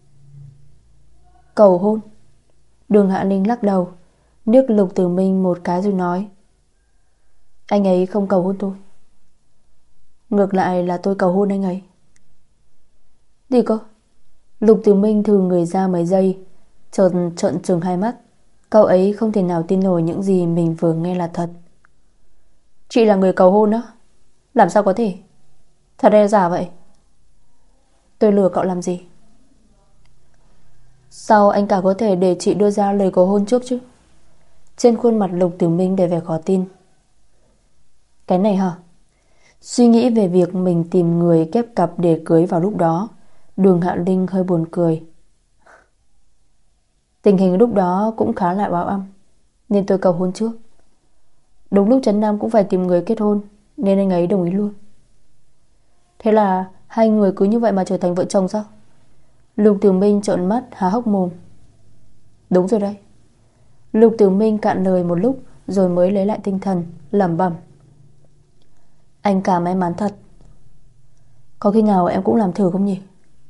S1: Cầu hôn? Đường Hạ Linh lắc đầu, liếc Lục Tử Minh một cái rồi nói: Anh ấy không cầu hôn tôi. Ngược lại là tôi cầu hôn anh ấy.
S2: Gì cơ? Lục Tử Minh thừ người ra mấy giây, chợt trợn trừng hai mắt. Cậu ấy không thể nào tin nổi những gì mình vừa nghe là thật. Chị là người cầu hôn đó? Làm sao có thể? Thật hay giả vậy?
S1: Tôi lừa cậu làm gì?
S2: Sao anh cả có thể để chị đưa ra lời cầu hôn trước chứ? Trên khuôn mặt Lục Tử Minh đầy vẻ khó tin. Cái này hả? Suy nghĩ về việc mình tìm người kép cặp để cưới vào lúc đó, Đường Hạ Linh hơi buồn cười. Tình hình lúc đó cũng khá là báo âm, nên tôi cầu hôn trước. Đúng lúc Trấn Nam cũng phải tìm người kết hôn, nên anh ấy đồng ý luôn. Thế là hai người cứ như vậy mà trở thành vợ chồng sao? Lục Tử Minh trợn mắt há hốc mồm. Đúng rồi đây. Lục Tử Minh cạn lời một lúc rồi mới lấy lại tinh thần, lẩm bẩm: Anh cả may mắn thật. Có khi nào em cũng làm thử không nhỉ?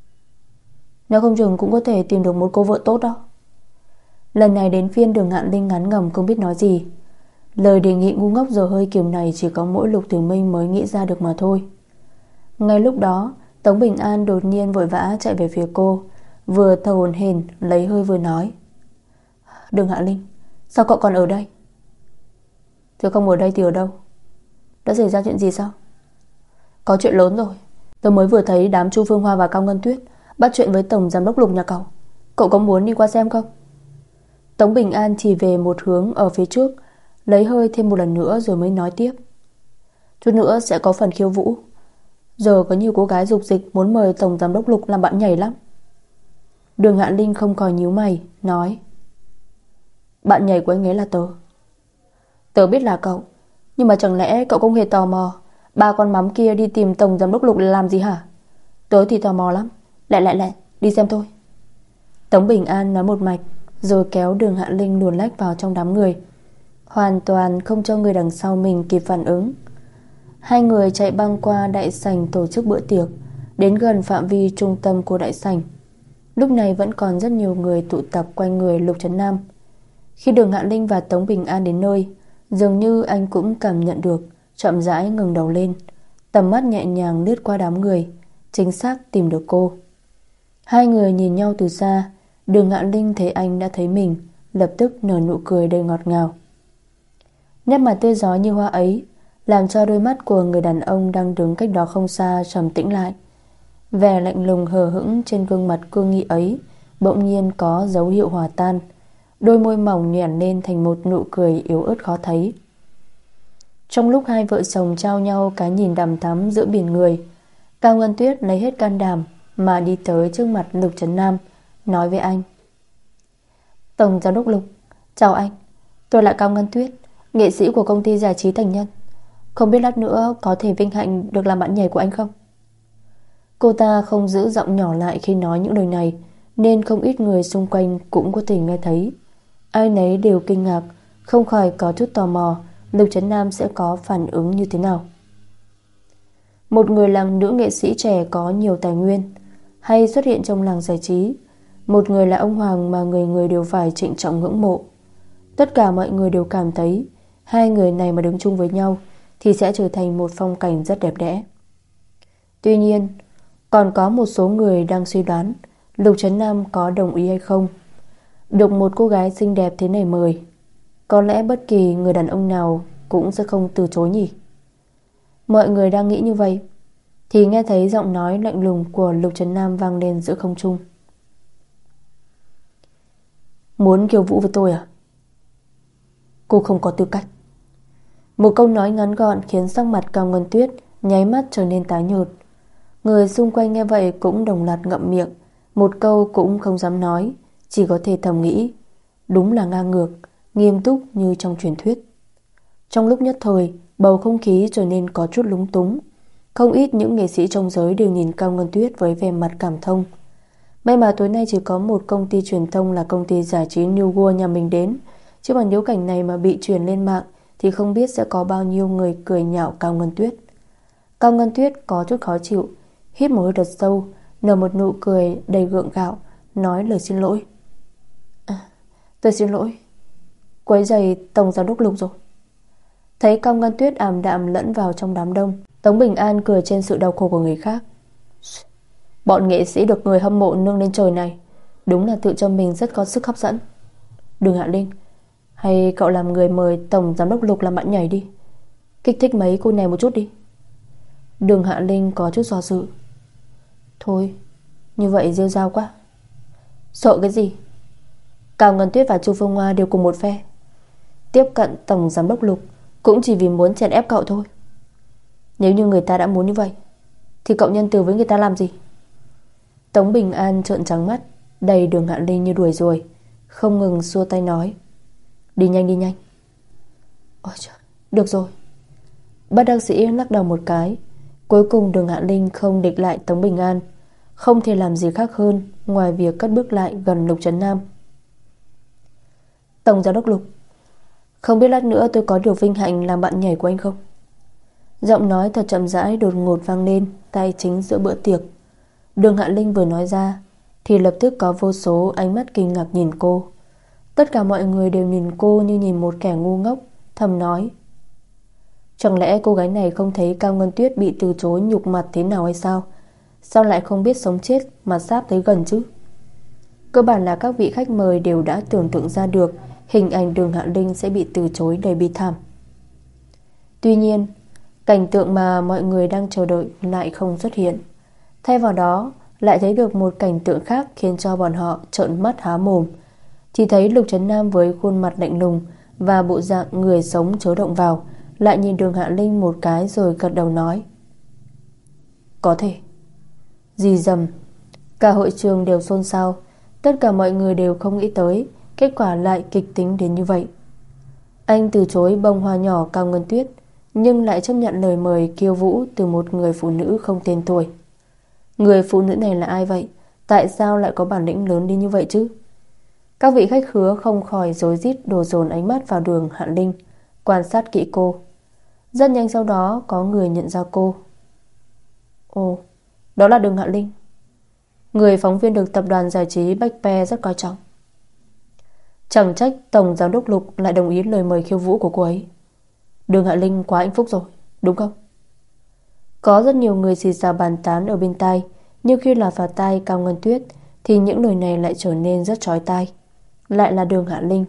S2: Nếu không chừng cũng có thể tìm được một cô vợ tốt đó. Lần này đến phiên Đường Ngạn Linh ngán ngẩm không biết nói gì. Lời đề nghị ngu ngốc giờ hơi kiểu này chỉ có mỗi Lục Tử Minh mới nghĩ ra được mà thôi. Ngay lúc đó, Tống Bình An đột nhiên vội vã chạy về phía cô, vừa thở hổn hển lấy hơi vừa nói: Đường Hạ Linh, sao cậu còn ở đây? Tôi không ở đây thì ở đâu? Đã xảy ra chuyện gì sao? Có chuyện lớn rồi. Tôi mới vừa thấy đám Chu Phương Hoa và Cao Ngân Tuyết bắt chuyện với tổng giám đốc Lục nhà cậu. Cậu có muốn đi qua xem không? Tống Bình An chỉ về một hướng ở phía trước, lấy hơi thêm một lần nữa rồi mới nói tiếp: Chút nữa sẽ có phần khiêu vũ. Giờ có nhiều cô gái dục dịch muốn mời tổng giám đốc Lục làm bạn nhảy lắm. Đường Hạ Linh không khỏi nhíu mày, nói: Bạn nhảy của anh ấy là tớ. Tớ biết là cậu, nhưng mà chẳng lẽ cậu không hề tò mò ba con mắm kia đi tìm tổng giám đốc Lục là làm gì hả? Tớ thì tò mò lắm. Lẹ lẹ lẹ, đi xem thôi. Tống Bình An nói một mạch, rồi kéo Đường Hạ Linh luồn lách vào trong đám người, hoàn toàn không cho người đằng sau mình kịp phản ứng. Hai người chạy băng qua đại sảnh tổ chức bữa tiệc, đến gần phạm vi trung tâm của đại sảnh. Lúc này vẫn còn rất nhiều người tụ tập quanh người Lục Trấn Nam. Khi Đường Hạ Linh và Tống Bình An đến nơi, dường như anh cũng cảm nhận được, chậm rãi ngừng đầu lên, tầm mắt nhẹ nhàng lướt qua đám người, chính xác tìm được cô. Hai người nhìn nhau từ xa. Đường Hạ Linh thấy anh đã thấy mình, lập tức nở nụ cười đầy ngọt ngào. Nét mặt tươi rói như hoa ấy làm cho đôi mắt của người đàn ông đang đứng cách đó không xa trầm tĩnh lại. Vẻ lạnh lùng hờ hững trên gương mặt cương nghị ấy bỗng nhiên có dấu hiệu hòa tan, đôi môi mỏng nhoẻn lên thành một nụ cười yếu ớt khó thấy. Trong lúc hai vợ chồng trao nhau cái nhìn đằm thắm giữa biển người, Cao Ngân Tuyết lấy hết can đảm mà đi tới trước mặt Lục Trấn Nam, nói với anh: Tổng giám đốc Lục, chào anh. Tôi là Cao Ngân Tuyết, nghệ sĩ của công ty giải trí Thành Nhân. Không biết lát nữa có thể vinh hạnh được làm bạn nhảy của anh không? Cô ta không giữ giọng nhỏ lại khi nói những lời này, nên không ít người xung quanh cũng có thể nghe thấy. Ai nấy đều kinh ngạc, không khỏi có chút tò mò Lục Trấn Nam sẽ có phản ứng như thế nào. Một người làm nữ nghệ sĩ trẻ có nhiều tài nguyên, hay xuất hiện trong làng giải trí, một người là ông hoàng mà người người đều phải trịnh trọng ngưỡng mộ. Tất cả mọi người đều cảm thấy hai người này mà đứng chung với nhau thì sẽ trở thành một phong cảnh rất đẹp đẽ. Tuy nhiên, còn có một số người đang suy đoán Lục Trấn Nam có đồng ý hay không. Được một cô gái xinh đẹp thế này mời, có lẽ bất kỳ người đàn ông nào cũng sẽ không từ chối nhỉ. Mọi người đang nghĩ như vậy thì nghe thấy giọng nói lạnh lùng của Lục Trấn Nam vang lên giữa không trung. Muốn khiêu vũ với tôi à? Cô không có tư cách. Một câu nói ngắn gọn khiến sắc mặt Cao Ngân Tuyết nháy mắt trở nên tái nhợt. Người xung quanh nghe vậy cũng đồng loạt ngậm miệng, một câu cũng không dám nói, chỉ có thể thầm nghĩ, đúng là ngang ngược, nghiêm túc như trong truyền thuyết. Trong lúc nhất thời, bầu không khí trở nên có chút lúng túng. Không ít những nghệ sĩ trong giới đều nhìn Cao Ngân Tuyết với vẻ mặt cảm thông. May mà tối nay chỉ có một công ty truyền thông là công ty giải trí New World nhà mình đến, chứ mà nếu cảnh này mà bị truyền lên mạng thì không biết sẽ có bao nhiêu người cười nhạo Cao Ngân Tuyết. Cao Ngân Tuyết có chút khó chịu, hít một hơi thật sâu, nở một nụ cười đầy gượng gạo, nói lời xin lỗi. À, tôi xin lỗi, quấy rầy Tổng Giám đốc Lục rồi. Thấy Cao Ngân Tuyết ảm đạm lẫn vào trong đám đông, Tống Bình An cười trên sự đau khổ của người khác. Bọn nghệ sĩ được người hâm mộ nâng lên trời này, đúng là tự cho mình rất có sức hấp dẫn. Đường Hạ Linh, hay cậu làm người mời Tổng Giám đốc Lục làm bạn nhảy đi, kích thích mấy cô này một chút đi. Đường Hạ Linh có chút do dự. Thôi, như vậy rêu rao quá. Sợ cái gì? Cao Ngân Tuyết và Chu Phương Hoa đều cùng một phe. Tiếp cận Tổng Giám đốc Lục cũng chỉ vì muốn chèn ép cậu thôi. Nếu như người ta đã muốn như vậy thì cậu nhân từ với người ta làm gì? Tống Bình An trợn trắng mắt, đầy Đường Hạ Linh như đuổi ruồi, không ngừng xua tay nói: Đi nhanh đi nhanh. Ôi trời, được rồi. Bất đắc sĩ lắc đầu một cái. Cuối cùng Đường Hạ Linh không địch lại Tống Bình An, không thể làm gì khác hơn ngoài việc cất bước lại gần Lục Trấn Nam. Tổng Giám đốc Lục, không biết lát nữa tôi có điều vinh hạnh làm bạn nhảy của anh không? Giọng nói thật chậm rãi đột ngột vang lên tại chính giữa bữa tiệc. Đường Hạ Linh vừa nói ra thì lập tức có vô số ánh mắt kinh ngạc nhìn cô. Tất cả mọi người đều nhìn cô như nhìn một kẻ ngu ngốc, thầm nói: Chẳng lẽ cô gái này không thấy Cao Ngân Tuyết bị từ chối nhục mặt thế nào hay sao? Sao lại không biết sống chết mà sáp tới gần chứ? Cơ bản là các vị khách mời đều đã tưởng tượng ra được hình ảnh Đường Hạ Linh sẽ bị từ chối đầy bi thảm. Tuy nhiên, cảnh tượng mà mọi người đang chờ đợi lại không xuất hiện. Thay vào đó lại thấy được một cảnh tượng khác khiến cho bọn họ trợn mắt há mồm. Chỉ thấy Lục Trấn Nam với khuôn mặt lạnh lùng và bộ dạng người sống chớ động vào, lại nhìn Đường Hạ Linh một cái rồi gật đầu nói: Có thể. Dì dầm, cả hội trường đều xôn xao. Tất cả mọi người đều không nghĩ tới kết quả lại kịch tính đến như vậy. Anh từ chối bông hoa nhỏ Cao Ngân Tuyết, nhưng lại chấp nhận lời mời khiêu vũ từ một người phụ nữ không tên tuổi. Người phụ nữ này là ai vậy? Tại sao lại có bản lĩnh lớn đến như vậy chứ? Các vị khách khứa không khỏi rối rít đổ dồn ánh mắt vào Đường Hạ Linh, quan sát kỹ cô. Rất nhanh sau đó có người nhận ra cô. Ồ, đó là Đường Hạ Linh, người phóng viên được tập đoàn giải trí Bách Pe rất coi trọng. Chẳng trách Tổng Giám đốc Lục lại đồng ý lời mời khiêu vũ của cô ấy. Đường Hạ Linh quá hạnh phúc rồi, đúng không? Có rất nhiều người xì xào bàn tán ở bên tai, nhưng khi lọt vào tai Cao Ngân Tuyết thì những lời này lại trở nên rất chói tai. Lại là Đường Hạ Linh.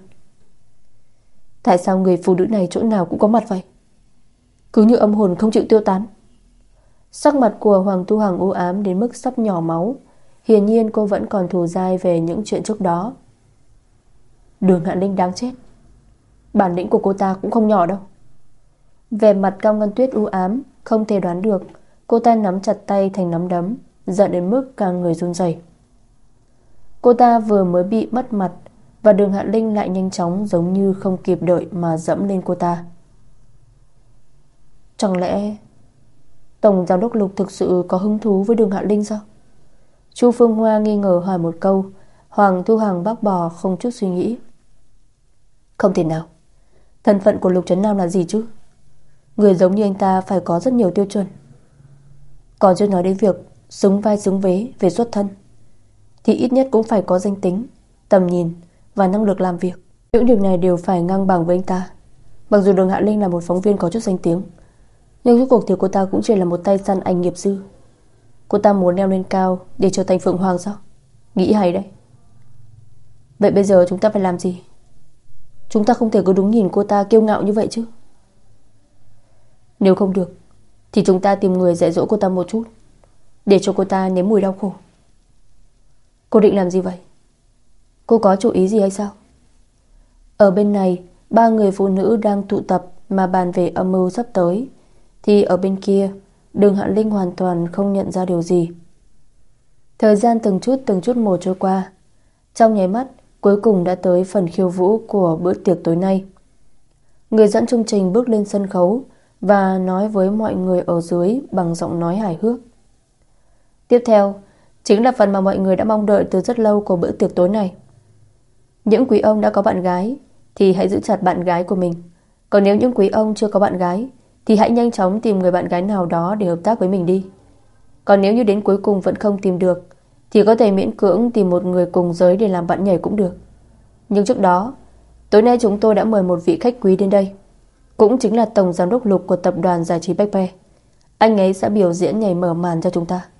S2: Tại sao người phụ nữ này chỗ nào cũng có mặt vậy? Cứ như âm hồn không chịu tiêu tán. Sắc mặt của Hoàng Tu Hằng u ám đến mức sắp nhỏ máu. Hiển nhiên cô vẫn còn thù dai về những chuyện trước đó. Đường Hạ Linh đáng chết. Bản lĩnh của cô ta cũng không nhỏ đâu. Vẻ mặt Cao Ngân Tuyết u ám, không thể đoán được. Cô ta nắm chặt tay thành nắm đấm, giận đến mức cả người run rẩy. Cô ta vừa mới bị mất mặt, và Đường Hạ Linh lại nhanh chóng giống như không kịp đợi mà dẫm lên cô ta. Chẳng lẽ Tổng Giám đốc Lục thực sự có hứng thú với Đường Hạ Linh sao? Chu Phương Hoa nghi ngờ hỏi một câu. Hoàng Thu Hằng bác bỏ không chút suy nghĩ. Không thể nào. Thân phận của Lục Trấn Nam là gì chứ? Người giống như anh ta phải có rất nhiều tiêu chuẩn. Còn chưa nói đến việc xứng vai xứng vế về xuất thân, thì ít nhất cũng phải có danh tính, tầm nhìn và năng lực làm việc. Những điều này đều phải ngang bằng với anh ta. Mặc dù Đường Hạ Linh là một phóng viên có chút danh tiếng, nhưng rốt cuộc thì cô ta cũng chỉ là một tay săn ảnh nghiệp dư. Cô ta muốn leo lên cao để trở thành Phượng Hoàng sao? Nghĩ hay đấy. Vậy bây giờ chúng ta phải làm gì? Chúng ta không thể cứ đúng nhìn cô ta kiêu ngạo như vậy chứ. Nếu không được thì chúng ta tìm người dạy dỗ cô ta một chút, để cho cô ta nếm mùi đau khổ. Cô định làm gì vậy? Cô có chủ ý gì hay sao? Ở bên này, ba người phụ nữ đang tụ tập mà bàn về âm mưu sắp tới, thì ở bên kia, Đường Hạ Linh hoàn toàn không nhận ra điều gì. Thời gian từng chút từng chút một trôi qua. Trong nháy mắt, cuối cùng đã tới phần khiêu vũ của bữa tiệc tối nay. Người dẫn chương trình bước lên sân khấu, và nói với mọi người ở dưới bằng giọng nói hài hước. Tiếp theo chính là phần mà mọi người đã mong đợi từ rất lâu của bữa tiệc tối này. Những quý ông đã có bạn gái thì hãy giữ chặt bạn gái của mình. Còn nếu những quý ông chưa có bạn gái thì hãy nhanh chóng tìm người bạn gái nào đó để hợp tác với mình đi. Còn nếu như đến cuối cùng vẫn không tìm được thì có thể miễn cưỡng tìm một người cùng giới để làm bạn nhảy cũng được. Nhưng trước đó, tối nay chúng tôi đã mời một vị khách quý đến đây, cũng chính là tổng giám đốc Lục của tập đoàn giải trí Bách Pe. Anh ấy sẽ biểu diễn nhảy mở màn cho chúng ta.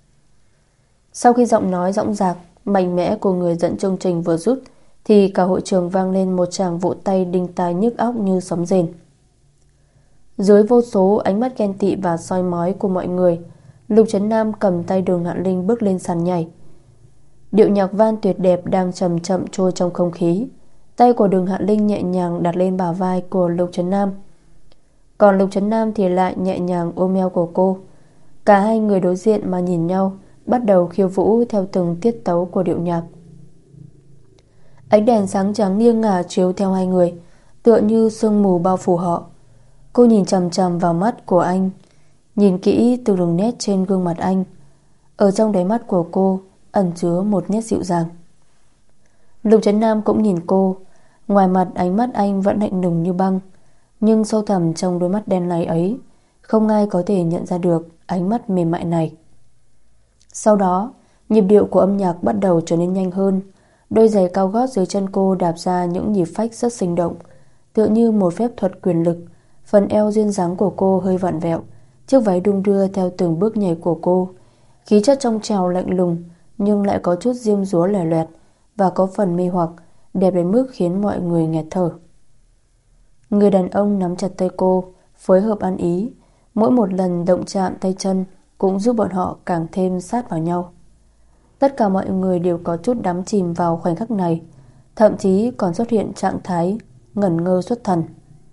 S2: Sau khi giọng nói dõng dạc, mạnh mẽ của người dẫn chương trình vừa dứt thì cả hội trường vang lên một tràng vỗ tay đinh tai nhức óc như sấm rền. Dưới vô số ánh mắt ghen tị và soi mói của mọi người, Lục Trấn Nam cầm tay Đường Hạ Linh bước lên sàn nhảy. Điệu nhạc van tuyệt đẹp đang chậm chậm trôi trong không khí. Tay của Đường Hạ Linh nhẹ nhàng đặt lên bả vai của Lục Trấn Nam, còn Lục Trấn Nam thì lại nhẹ nhàng ôm eo của cô. Cả hai người đối diện mà nhìn nhau, bắt đầu khiêu vũ theo từng tiết tấu của điệu nhạc. Ánh đèn sáng trắng nghiêng ngả chiếu theo hai người, tựa như sương mù bao phủ họ. Cô nhìn chằm chằm vào mắt của anh, nhìn kỹ từ đường nét trên gương mặt anh. Ở trong đáy mắt của cô ẩn chứa một nét dịu dàng. Lục Trấn Nam cũng nhìn cô. Ngoài mặt ánh mắt anh vẫn lạnh lùng như băng, nhưng sâu thẳm trong đôi mắt đen láy ấy không ai có thể nhận ra được ánh mắt mềm mại này. Sau đó, nhịp điệu của âm nhạc bắt đầu trở nên nhanh hơn. Đôi giày cao gót dưới chân cô đạp ra những nhịp phách rất sinh động, tựa như một phép thuật quyền lực. Phần eo duyên dáng của cô hơi vặn vẹo, chiếc váy đung đưa theo từng bước nhảy của cô. Khí chất trong trẻo lạnh lùng nhưng lại có chút diêm dúa lẻ loẹt và có phần mê hoặc, đẹp đến mức khiến mọi người nghẹt thở. Người đàn ông nắm chặt tay cô, phối hợp ăn ý. Mỗi một lần động chạm tay chân cũng giúp bọn họ càng thêm sát vào nhau. Tất cả mọi người đều có chút đắm chìm vào khoảnh khắc này, thậm chí còn xuất hiện trạng thái ngẩn ngơ xuất thần.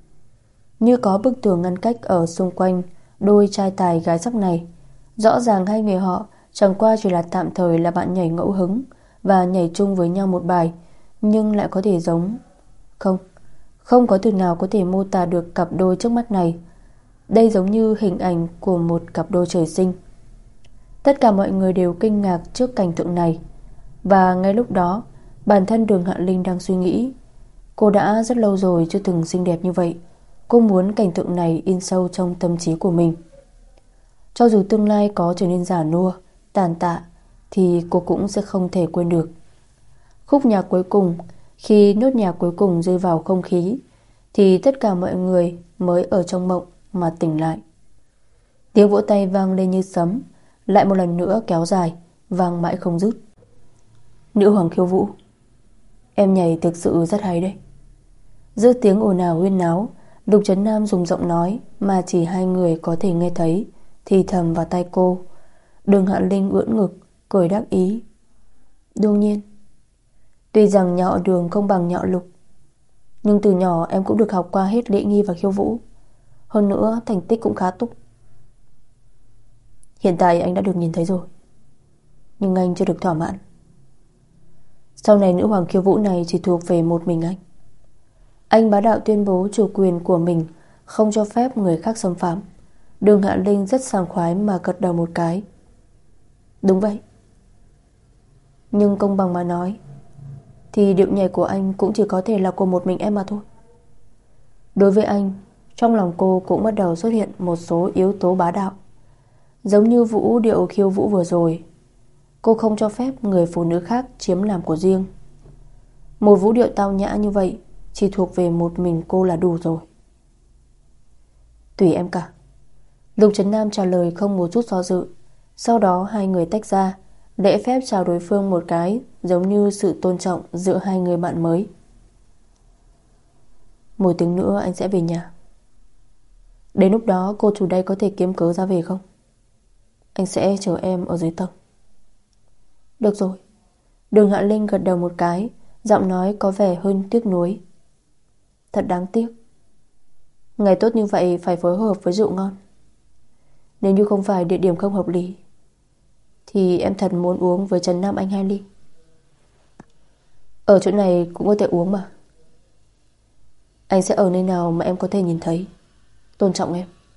S2: Như có bức tường ngăn cách ở xung quanh đôi trai tài gái sắc này. Rõ ràng hai người họ chẳng qua chỉ là tạm thời là bạn nhảy ngẫu hứng và nhảy chung với nhau một bài, nhưng lại có thể giống. Không, không có từ nào có thể mô tả được cặp đôi trước mắt này. Đây giống như hình ảnh của một cặp đôi trời sinh. Tất cả mọi người đều kinh ngạc trước cảnh tượng này. Và ngay lúc đó, bản thân Đường Hạ Linh đang suy nghĩ, cô đã rất lâu rồi chưa từng xinh đẹp như vậy. Cô muốn cảnh tượng này in sâu trong tâm trí của mình. Cho dù tương lai có trở nên già nua, tàn tạ, thì cô cũng sẽ không thể quên được. Khúc nhạc cuối cùng, khi nốt nhạc cuối cùng rơi vào không khí, thì tất cả mọi người mới ở trong mộng mà tỉnh lại. Tiếng vỗ tay vang lên như sấm, lại một lần nữa kéo dài, vang mãi không dứt. Nữ hoàng khiêu vũ, em nhảy thực sự rất hay đấy. Giữa tiếng ồn ào huyên náo, Lục Trấn Nam dùng giọng nói mà chỉ hai người có thể nghe thấy thì thầm vào tai cô. Đường Hạ Linh ưỡn ngực, cười đắc ý. Đương nhiên, tuy rằng nhà họ Đường không bằng nhà họ Lục, nhưng từ nhỏ em cũng được học qua hết lễ nghi và khiêu vũ. Hơn nữa thành tích cũng khá tốt. Hiện tại anh đã được nhìn thấy rồi, nhưng anh chưa được thỏa mãn. Sau này nữ hoàng khiêu vũ này chỉ thuộc về một mình anh. Anh bá đạo tuyên bố chủ quyền của mình, không cho phép người khác xâm phạm. Đường Hạ Linh rất sảng khoái mà gật đầu một cái. Đúng vậy. Nhưng công bằng mà nói thì điệu nhảy của anh cũng chỉ có thể là của một mình em mà thôi. Đối với anh, trong lòng cô cũng bắt đầu xuất hiện một số yếu tố bá đạo. Giống như vũ điệu khiêu vũ vừa rồi, cô không cho phép người phụ nữ khác chiếm làm của riêng. Một vũ điệu tao nhã như vậy chỉ thuộc về một mình cô là đủ rồi. Tùy em cả. Lục Trấn Nam trả lời không một chút do dự. Sau đó hai người tách ra, lễ phép chào đối phương một cái, giống như sự tôn trọng giữa hai người bạn mới. Một tiếng nữa anh sẽ về nhà. Đến lúc đó cô chủ đây có thể kiếm cớ ra về không? Anh sẽ chờ em ở dưới tầng. Được rồi. Đường Hạ Linh gật đầu một cái, giọng nói có vẻ hơn tiếc nuối. Thật đáng tiếc. Ngày tốt như vậy phải phối hợp với rượu ngon. Nếu như không phải địa điểm không hợp lý thì em thật muốn uống với Trần Nam Anh hai ly. Ở chỗ này cũng có thể uống mà. Anh sẽ ở nơi nào mà em có thể nhìn thấy, tôn trọng em.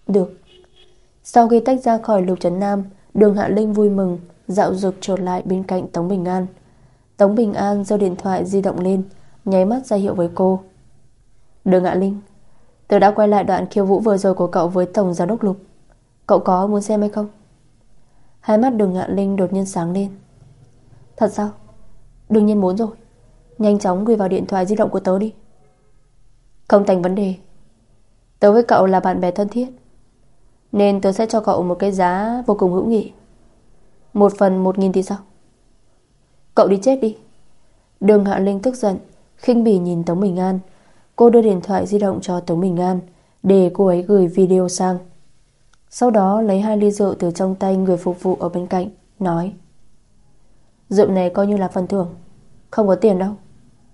S1: Được. Sau khi tách ra khỏi Lục Trấn Nam, Đường Hạ Linh vui mừng dạo dực trở lại bên cạnh Tống Bình An. Tống Bình An giơ điện thoại di động lên, nháy mắt ra hiệu với cô. Đường Hạ Linh, tớ đã quay lại đoạn khiêu vũ vừa rồi của cậu với Tổng Giám đốc Lục. Cậu có muốn xem hay không? Hai mắt Đường Hạ Linh đột nhiên sáng lên. Thật sao? Đương nhiên muốn rồi. Nhanh chóng gửi vào điện thoại di động của tớ đi. Không thành vấn đề. Tớ với cậu là bạn bè thân thiết, nên tớ sẽ cho cậu một cái giá vô cùng hữu nghị. Một phần một nghìn thì sao? Cậu đi chết đi. Đường Hạ Linh tức giận, khinh bỉ nhìn Tống Bình An. Cô đưa điện thoại di động cho Tống Bình An để cô ấy gửi video sang. Sau đó lấy hai ly rượu từ trong tay người phục vụ ở bên cạnh, nói: Rượu này coi như là phần thưởng, không có tiền đâu.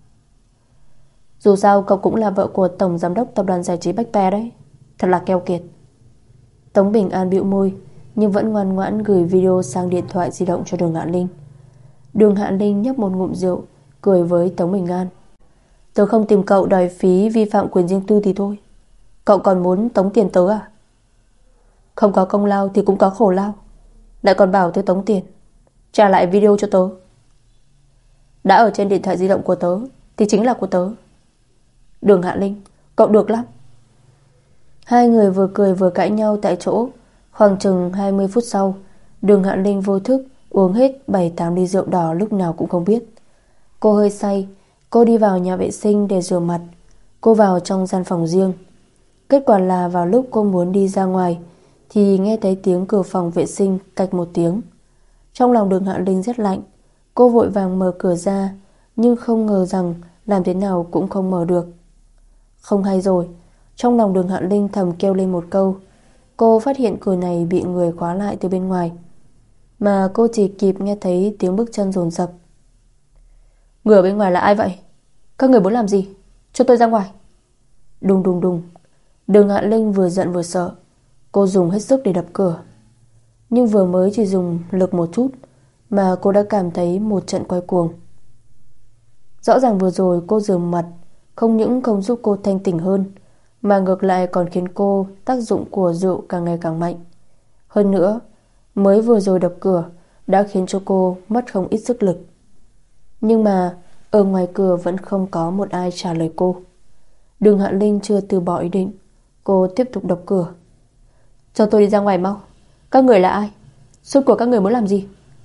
S1: Dù sao cậu cũng là vợ của Tổng Giám đốc Tập đoàn Giải trí Bách Pe đấy. Thật là keo kiệt. Tống Bình An bĩu môi, nhưng vẫn ngoan ngoãn gửi video sang điện thoại di động cho Đường Hạ Linh. Đường Hạ Linh nhấp một ngụm rượu, cười với Tống Bình An. Tớ không tìm cậu đòi phí vi phạm quyền riêng tư thì thôi, cậu còn muốn tống tiền tớ à? Không có công lao thì cũng có khổ lao, lại còn bảo tớ tống tiền. Trả lại video cho tớ. Đã ở trên điện thoại di động của tớ thì chính là của tớ. Đường Hạ Linh, cậu được lắm. Hai người vừa cười vừa cãi nhau tại chỗ. Khoảng chừng hai mươi phút sau, Đường Hạ Linh vô thức uống hết bảy tám ly rượu đỏ lúc nào cũng không biết. Cô hơi say. Cô đi vào nhà vệ sinh để rửa mặt. Cô vào trong gian phòng riêng. Kết quả là vào lúc cô muốn đi ra ngoài thì nghe thấy tiếng cửa phòng vệ sinh cạch một tiếng. Trong lòng Đường Hạ Linh rất lạnh. Cô vội vàng mở cửa ra, nhưng không ngờ rằng làm thế nào cũng không mở được. Không hay rồi. Trong lòng Đường Hạ Linh thầm kêu lên một câu. Cô phát hiện cửa này bị người khóa lại từ bên ngoài, mà cô chỉ kịp nghe thấy tiếng bước chân dồn dập. Người ở bên ngoài là ai vậy? Các người muốn làm gì? Cho tôi ra ngoài. Đùng đùng đùng. Đường Hạ Linh vừa giận vừa sợ. Cô dùng hết sức để đập cửa, nhưng vừa mới chỉ dùng lực một chút mà cô đã cảm thấy một trận quay cuồng. Rõ ràng vừa rồi cô rửa mặt không những không giúp cô thanh tỉnh hơn, mà ngược lại còn khiến cô tác dụng của rượu càng ngày càng mạnh. Hơn nữa, mới vừa rồi đập cửa đã khiến cho cô mất không ít sức lực. Nhưng mà ở ngoài cửa vẫn không có một ai trả lời cô. Đường Hạ Linh chưa từ bỏ ý định. Cô tiếp tục đập cửa. Cho tôi đi ra ngoài mau. Các người là ai? Suốt cuộc các người muốn làm gì?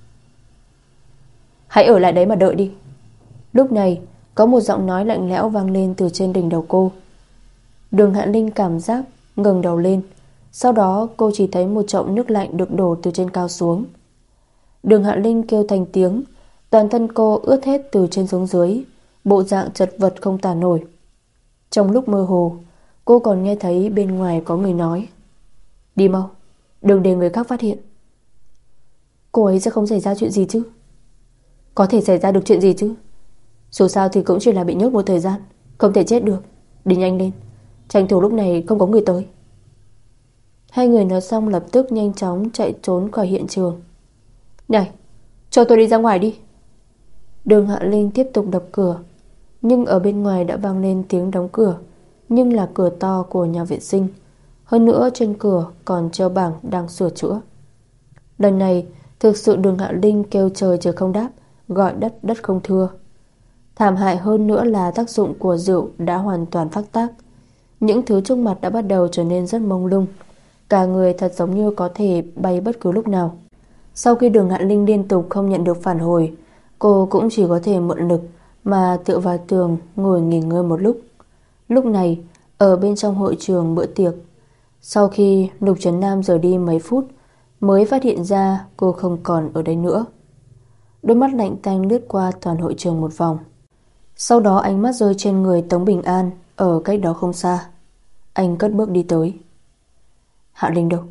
S1: Hãy ở lại đấy mà đợi đi. Lúc này có một giọng nói lạnh lẽo vang lên từ trên đỉnh đầu cô. Đường Hạ Linh cảm giác ngẩng đầu lên. Sau đó cô chỉ thấy một chậu nước lạnh được đổ từ trên cao xuống. Đường Hạ Linh kêu thành tiếng. Toàn thân cô ướt hết từ trên xuống dưới, bộ dạng chật vật không tả nổi. Trong lúc mơ hồ, cô còn nghe thấy bên ngoài có người nói: Đi mau, đừng để người khác phát hiện. Cô ấy sẽ không xảy ra chuyện gì chứ? Có thể xảy ra được chuyện gì chứ? Dù sao thì cũng chỉ là bị nhốt một thời gian, không thể chết được. Đi nhanh lên, tranh thủ lúc này không có người tới. Hai người nói xong lập tức nhanh chóng chạy trốn khỏi hiện trường. Này, cho tôi đi ra ngoài đi. Đường Hạ Linh tiếp tục đập cửa, nhưng ở bên ngoài đã vang lên tiếng đóng cửa, nhưng là cửa to của nhà vệ sinh. Hơn nữa trên cửa còn treo bảng đang sửa chữa. Lần này thực sự Đường Hạ Linh kêu trời trời không đáp, gọi đất đất không thưa. Thảm hại hơn nữa là tác dụng của rượu đã hoàn toàn phát tác. Những thứ trước mặt đã bắt đầu trở nên rất mông lung. Cả người thật giống như có thể bay bất cứ lúc nào. Sau khi Đường Hạ Linh liên tục không nhận được phản hồi, cô cũng chỉ có thể mượn lực mà tựa vào tường ngồi nghỉ ngơi một lúc. Lúc này ở bên trong hội trường bữa tiệc, sau khi Lục Trấn Nam rời đi mấy phút mới phát hiện ra cô không còn ở đây nữa. Đôi mắt lạnh tanh lướt qua toàn hội trường một vòng. Sau đó ánh mắt rơi trên người Tống Bình An ở cách đó không xa. Anh cất bước đi tới. Hạ Linh đâu?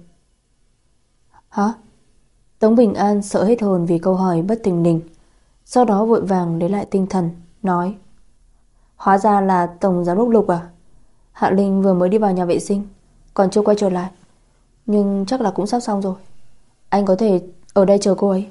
S1: Hả? Tống Bình An sợ hết hồn vì câu hỏi bất thình lình. Sau đó vội vàng lấy lại tinh thần, nói: Hóa ra là Tổng Giám đốc Lục à? Hạ Linh vừa mới đi vào nhà vệ sinh, còn chưa quay trở lại, nhưng chắc là cũng sắp xong rồi. Anh có thể ở đây chờ cô ấy.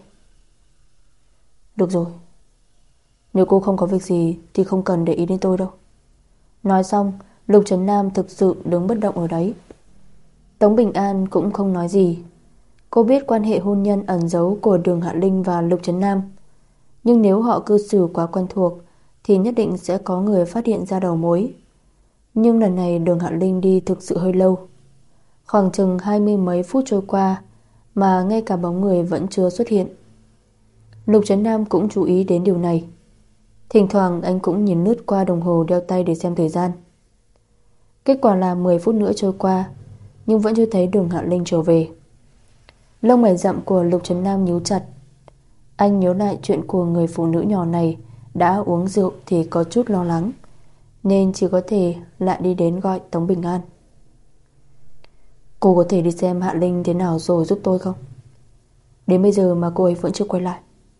S1: Được rồi, nếu cô không có việc gì thì không cần để ý đến tôi đâu. Nói xong, Lục Trấn Nam thực sự đứng bất động ở đấy.
S2: Tống Bình An cũng không nói gì. Cô biết quan hệ hôn nhân ẩn giấu của Đường Hạ Linh và Lục Trấn Nam, nhưng nếu họ cư xử quá quen thuộc thì nhất định sẽ có người phát hiện ra đầu mối. Nhưng lần này Đường Hạ Linh đi thực sự hơi lâu. Khoảng chừng hai mươi mấy phút trôi qua mà ngay cả bóng người vẫn chưa xuất hiện. Lục Trấn Nam cũng chú ý đến điều này. Thỉnh thoảng anh cũng nhìn lướt qua đồng hồ đeo tay để xem thời gian. Kết quả là mười phút nữa trôi qua, nhưng vẫn chưa thấy Đường Hạ Linh trở về. Lông mày rậm của Lục Trấn Nam nhíu chặt. Anh nhớ lại chuyện của người phụ nữ nhỏ này đã uống rượu thì có chút lo lắng, nên chỉ có thể lại đi đến gọi Tống Bình An. Cô có thể đi xem Hạ Linh thế nào rồi giúp tôi không? Đến bây giờ mà cô ấy vẫn chưa quay lại.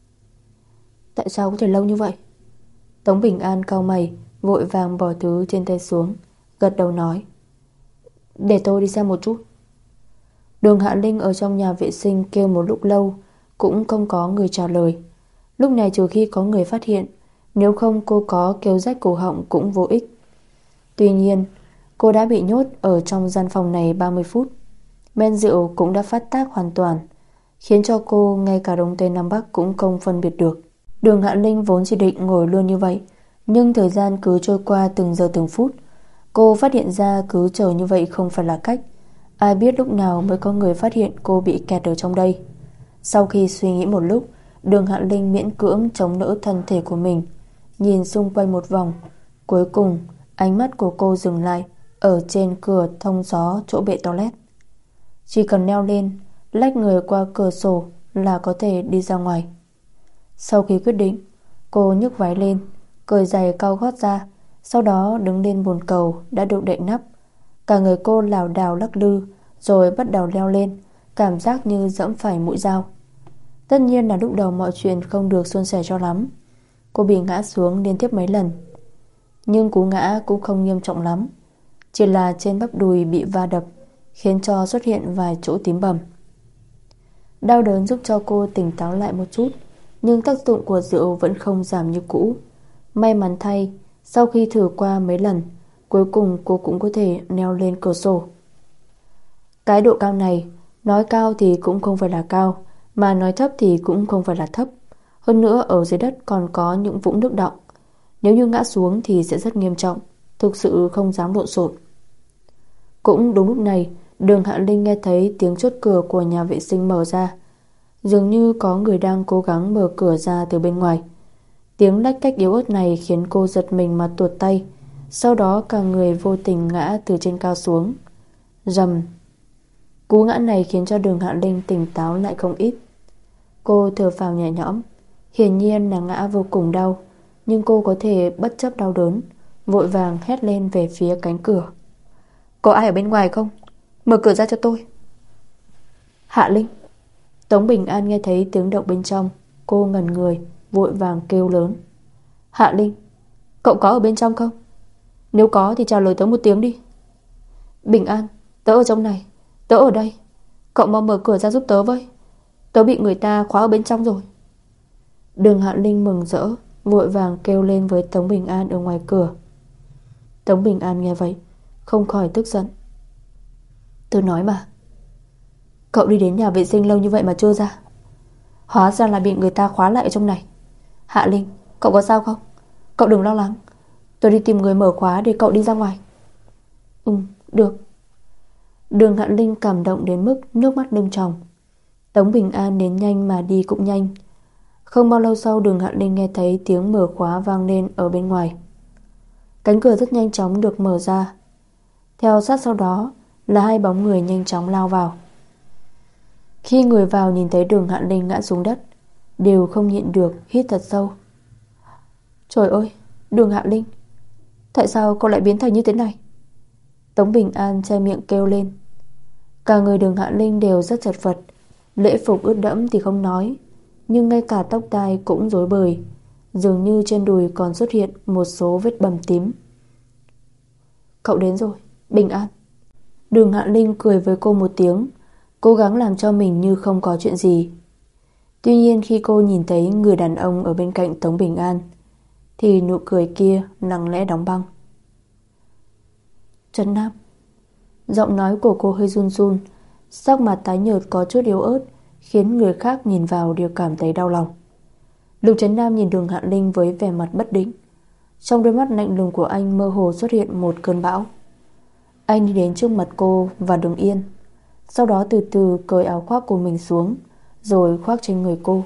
S2: Tại sao có thể lâu như vậy? Tống Bình An cau mày, vội vàng bỏ thứ trên tay xuống, gật đầu nói: Để tôi đi xem một chút. Đường Hạ Linh ở trong nhà vệ sinh kêu một lúc lâu cũng không có người trả lời. Lúc này trừ khi có người phát hiện, nếu không cô có kêu rách cổ họng cũng vô ích. Tuy nhiên cô đã bị nhốt ở trong gian phòng này ba mươi phút. Men rượu cũng đã phát tác hoàn toàn, khiến cho cô ngay cả Đông Tây Nam Bắc cũng không phân biệt được. Đường Hạ Linh vốn chỉ định ngồi luôn như vậy, nhưng thời gian cứ trôi qua từng giờ từng phút. Cô phát hiện ra cứ chờ như vậy không phải là cách. Ai biết lúc nào mới có người phát hiện cô bị kẹt ở trong đây. Sau khi suy nghĩ một lúc, Đường Hạ Linh miễn cưỡng chống đỡ thân thể của mình, nhìn xung quanh một vòng. Cuối cùng ánh mắt của cô dừng lại ở trên cửa thông gió chỗ bệ toilet. Chỉ cần leo lên, lách người qua cửa sổ là có thể đi ra ngoài. Sau khi quyết định, cô nhấc váy lên, cởi giày cao gót ra, sau đó đứng lên bồn cầu đã được đậy nắp. Cả người cô lảo đảo lắc lư, rồi bắt đầu leo lên, cảm giác như giẫm phải mũi dao. Tất nhiên là lúc đầu mọi chuyện không được suôn sẻ cho lắm. Cô bị ngã xuống liên tiếp mấy lần, nhưng cú ngã cũng không nghiêm trọng lắm, chỉ là trên bắp đùi bị va đập, khiến cho xuất hiện vài chỗ tím bầm. Đau đớn giúp cho cô tỉnh táo lại một chút, nhưng tác dụng của rượu vẫn không giảm như cũ. May mắn thay, sau khi thử qua mấy lần, cuối cùng cô cũng có thể leo lên cửa sổ. Cái độ cao này, nói cao thì cũng không phải là cao, mà nói thấp thì cũng không phải là thấp. Hơn nữa ở dưới đất còn có những vũng nước đọng. Nếu như ngã xuống thì sẽ rất nghiêm trọng, thực sự không dám lộn xộn. Cũng đúng lúc này, Đường Hạ Linh nghe thấy tiếng chốt cửa của nhà vệ sinh mở ra. Dường như có người đang cố gắng mở cửa ra từ bên ngoài. Tiếng lách cách yếu ớt này khiến cô giật mình mà tuột tay. Sau đó cả người vô tình ngã từ trên cao xuống. Rầm. Cú ngã này khiến cho Đường Hạ Linh tỉnh táo lại không ít. Cô thở phào nhẹ nhõm. Hiển nhiên là ngã vô cùng đau, nhưng cô có thể bất chấp đau đớn, vội vàng hét lên về phía cánh cửa: Có ai ở bên ngoài không? Mở cửa ra cho tôi. Hạ Linh. Tống Bình An nghe thấy tiếng động bên trong. Cô ngẩn người, vội vàng kêu lớn: Hạ Linh, cậu có ở bên trong không? Nếu có thì trả lời tớ một tiếng đi. Bình An, tớ ở trong này, tớ ở đây. Cậu mau mở cửa ra giúp tớ với. Tớ bị người ta khóa ở bên trong rồi. Đường Hạ Linh mừng rỡ, vội vàng kêu lên với Tống Bình An ở ngoài cửa. Tống Bình An nghe vậy không khỏi tức giận. Tớ nói mà, cậu đi đến nhà vệ sinh lâu như vậy mà chưa ra. Hóa ra là bị người ta khóa lại ở trong này. Hạ Linh, cậu có sao không? Cậu đừng lo lắng, tôi đi tìm người mở khóa để cậu đi ra ngoài. Ừ, được. Đường Hạ Linh cảm động đến mức nước mắt lưng tròng. Tống Bình An đến nhanh mà đi cũng nhanh. Không bao lâu sau, Đường Hạ Linh nghe thấy tiếng mở khóa vang lên ở bên ngoài. Cánh cửa rất nhanh chóng được mở ra. Theo sát sau đó là hai bóng người nhanh chóng lao vào. Khi người vào nhìn thấy Đường Hạ Linh ngã xuống đất, đều không nhịn được hít thật sâu. Trời ơi, Đường Hạ Linh, tại sao cô lại biến thành như thế này? Tống Bình An che miệng kêu lên. Cả người Đường Hạ Linh đều rất chật vật. Lễ phục ướt đẫm thì không nói, nhưng ngay cả tóc tai cũng rối bời. Dường như trên đùi còn xuất hiện một số vết bầm tím. Cậu đến rồi, Bình An. Đường Hạ Linh cười với cô một tiếng, cố gắng làm cho mình như không có chuyện gì. Tuy nhiên khi cô nhìn thấy người đàn ông ở bên cạnh Tống Bình An thì nụ cười kia lặng lẽ đóng băng. Trấn Nam. Giọng nói của cô hơi run run, sắc mặt tái nhợt có chút yếu ớt, khiến người khác nhìn vào đều cảm thấy đau lòng. Lục Trấn Nam nhìn Đường Hạ Linh với vẻ mặt bất định. Trong đôi mắt lạnh lùng của anh mơ hồ xuất hiện một cơn bão. Anh đi đến trước mặt cô và đứng yên, sau đó từ từ cởi áo khoác của mình xuống, rồi khoác trên người cô.